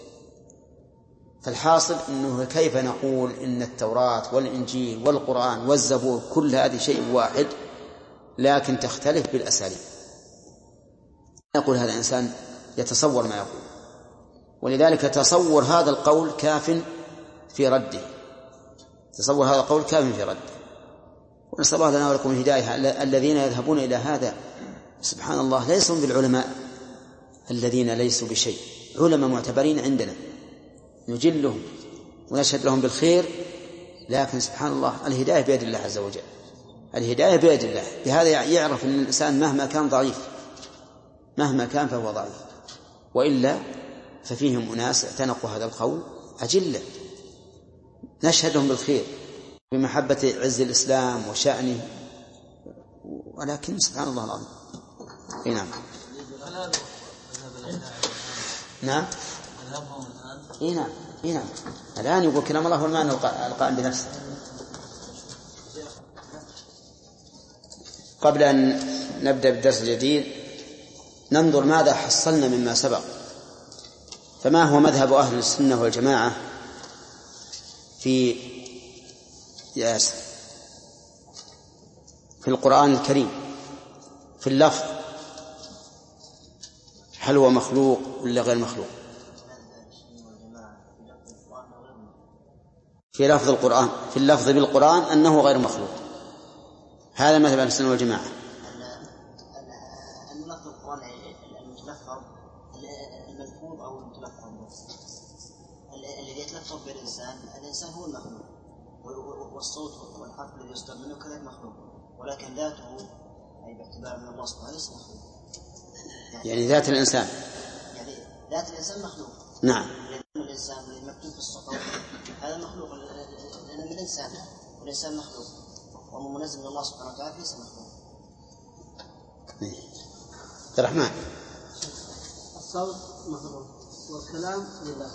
فالحاصل أنه كيف نقول إن التوراة والإنجيل والقرآن والزبور كل هذه شيء واحد لكن تختلف بالأساليب؟ يقول هذا الإنسان يتصور ما يقول، ولذلك تصور هذا القول كاف في رده، تصور هذا القول كاف في رده. ونسأل الله لنا ولكم الهداية. الذين يذهبون إلى هذا سبحان الله ليسوا بالعلماء الذين ليسوا بشيء، علماء معتبرين عندنا نجلهم ونشهد لهم بالخير، لكن سبحان الله الهداية بيد الله عز وجل، الهداية بيد الله. بهذا يعرف أن الإنسان مهما كان ضعيف، مهما كان فهو ضعيف، وإلا ففيهم أناس اعتنقوا هذا القول أجلة نشهدهم بالخير بمحبة عز الإسلام وشأنه، ولكن سبحان الله العظيم. نعم نعم نعم نعم الآن يقول كلام الله والمعنى القائم بنفسه. قبل أن نبدأ بالدرس الجديد ننظر ماذا حصلنا مما سبق. فما هو مذهب أهل السنة والجماعة في ياس في القرآن الكريم في اللفظ؟ هل هو مخلوق ولا غير مخلوق؟ في لفظ القرآن في اللفظ بالقرآن أنه غير مخلوق، هذا مذهب أهل السنة والجماعة. اللفظ القرآن المتلفظ الملفوظ أو المتلفظ الذي يتلفظ بالإنسان الإنسان هو المخلوق، والصوت والحرف الذي يصدر منه كذلك مخلوق، ولكن ذاته أي باعتبار من الله سبحانه ليس مخلوق. يعني, يعني ذات الإنسان يعني ذات الإنسان مخلوق. نعم. الإنسان الذي مكتوب في الصحف هذا مخلوق لأن من الإنسان والإنسان مخلوق ومنزل من الله سبحانه وتعالى ليس مخلوق. عبد الرحمن الصوت مخلوق والكلام لله.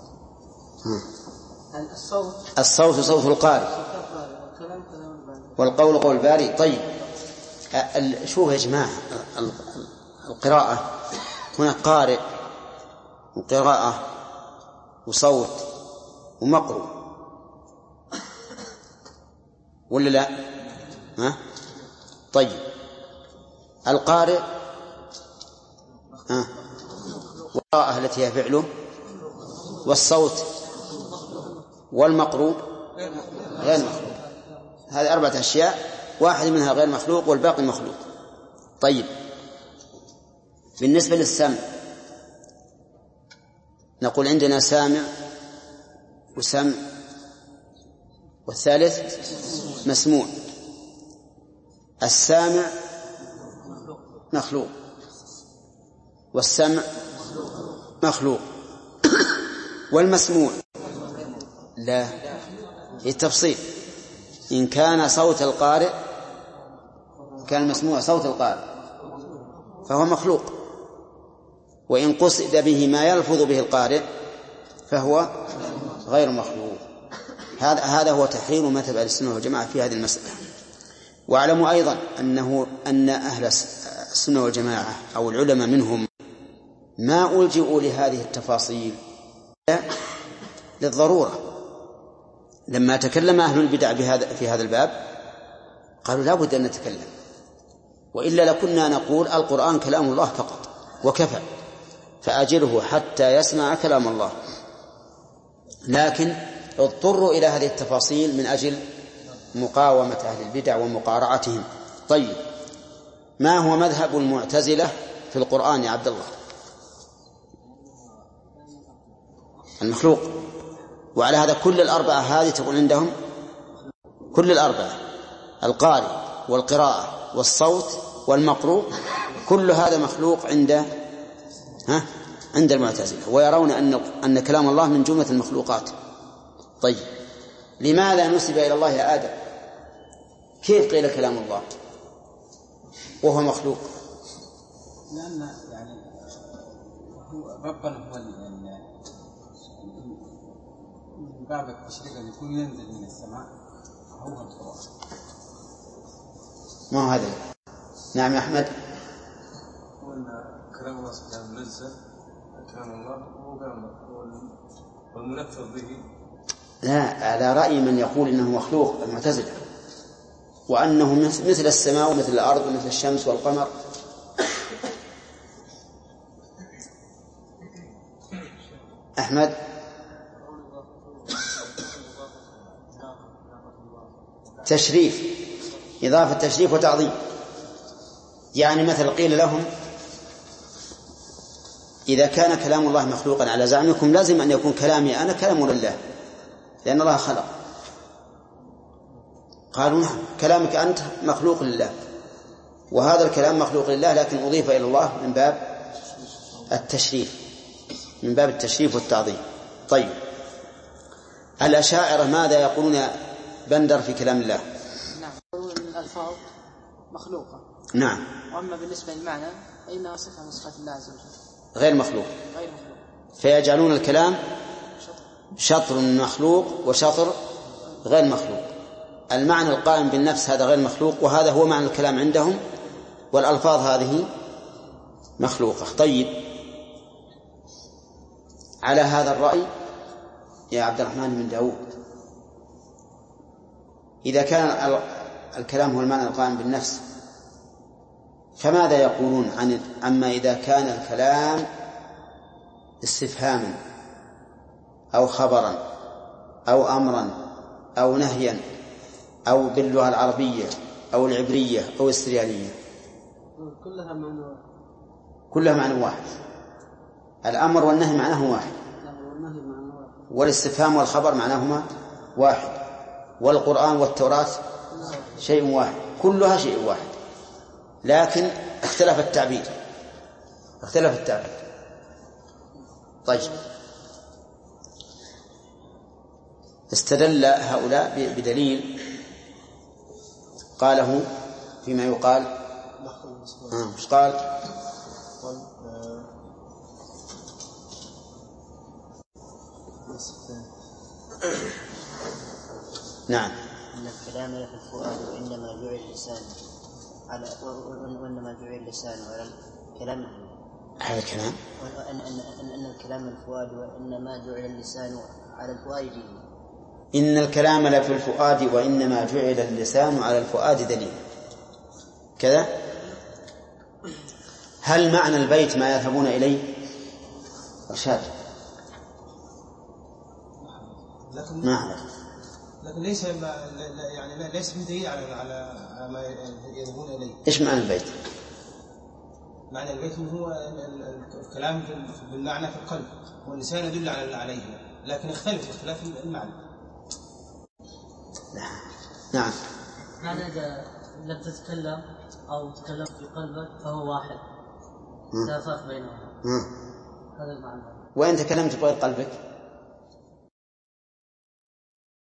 الصوت الصوت صوت القارئ والقول قول الباري. طيب شوف يا جماعة القراءة هنا قارئ وقراءة وصوت ومقروء ولا لا؟ ها؟ طيب القارئ ها والقراءة التي هي فعله والصوت والمقروء غير مخلوق. هذه أربعة أشياء واحد منها غير مخلوق والباقي مخلوق. طيب بالنسبة للسمع نقول عندنا سامع وسمع والثالث مسموع. السامع مخلوق والسمع مخلوق والمسموع لا. التفصيل إن كان صوت القارئ كان المسموع صوت القارئ فهو مخلوق، وإن قصد به ما يلفظ به القارئ فهو غير مخلوق. هذا هذا هو تحرير مذهب أهل السنة والجماعة في هذه المسألة. واعلموا أيضا أنه أن أهل السنة والجماعة أو العلماء منهم ما ألجئوا لهذه التفاصيل للضرورة. لما تكلم أهل البدع بهذا في هذا الباب قالوا لا بد أن نتكلم، وإلا لكنا نقول القرآن كلام الله فقط وكفى فأجره حتى يسمع كلام الله. لكن اضطروا إلى هذه التفاصيل من أجل مقاومة أهل البدع ومقارعتهم. طيب ما هو مذهب المعتزلة في القرآن يا عبد الله؟ المخلوق. وعلى هذا كل الأربعة هذه تقول عندهم كل الأربعة القارئ والقراءة والصوت والمقروء كل هذا مخلوق عند ها عند المعتزلة، ويرون أن أن كلام الله من جملة المخلوقات. طيب لماذا نسب إلى الله يا آدم؟ كيف قيل كلام الله وهو مخلوق؟ لأن يعني هو ربنا هو من باب التشريع أن يكون ينزل من السماء هو القرآن. ما هذا؟ نعم يا أحمد. وأن كلام الله سبحانه منزل كلام الله هو كلام والمنفذ به. لا، على رأي من يقول إنه مخلوق المعتزلة، وأنه مثل السماء ومثل الأرض ومثل الشمس والقمر. أحمد. تشريف، إضافة تشريف وتعظيم. يعني مثل قيل لهم إذا كان كلام الله مخلوقا على زعمكم لازم أن يكون كلامي أنا كلام لله لأن الله خلق. قالوا نعم كلامك أنت مخلوق لله، وهذا الكلام مخلوق لله لكن أضيف إلى الله من باب التشريف. من باب التشريف والتعظيم. طيب، الأشاعرة ماذا يقولون بندر في كلام الله؟ نعم، يقولون أن الألفاظ مخلوقة. نعم. وأما بالنسبة للمعنى فإنها صفة من صفات الله عز وجل غير مخلوق. غير مخلوق. فيجعلون الكلام شطر مخلوق وشطر غير مخلوق. المعنى القائم بالنفس هذا غير مخلوق، وهذا هو معنى الكلام عندهم، والألفاظ هذه مخلوقة. طيب، على هذا الرأي يا عبد الرحمن بن داود، إذا كان الكلام هو المعنى القائم بالنفس، فماذا يقولون عن عما إذا كان الكلام استفهاما أو خبرا أو أمرا أو نهيا أو باللغة العربية أو العبرية أو السريانية؟ كلها معنى واحد. كلها معنى واحد. الأمر والنهي معناه واحد، والاستفهام والخبر معناهما واحد، والقرآن والتوراة شيء واحد، كلها شيء واحد، لكن اختلف التعبير اختلف التعبير طيب، استدل هؤلاء بدليل قاله فيما يقال. آه. مش قال؟ نعم. إن الكلام في الفؤاد وإنما جعل اللسان على وإنما جعل اللسان على الكلام. هذا الكلام أن أن أن الكلام الفؤاد وإنما جعل اللسان على الفؤاد دليل. إن الكلام لفي الفؤاد وإنما جعل اللسان على الفؤاد دليل كذا. هل معنى البيت ما يذهبون إليه؟ رشاد لكن ما أعرف. لكن ليس يعني ليس بدليل على على ما يذهبون إليه. إيش معنى البيت؟ معنى البيت هو الكلام بالمعنى في القلب، واللسان يدل على عليه، لكن يختلف اختلاف المعنى. نعم. معنى إذا لم تتكلم أو تكلم في قلبك فهو واحد، لا فرق بينهما. هذا المعنى. وإن تكلمت بغير قلبك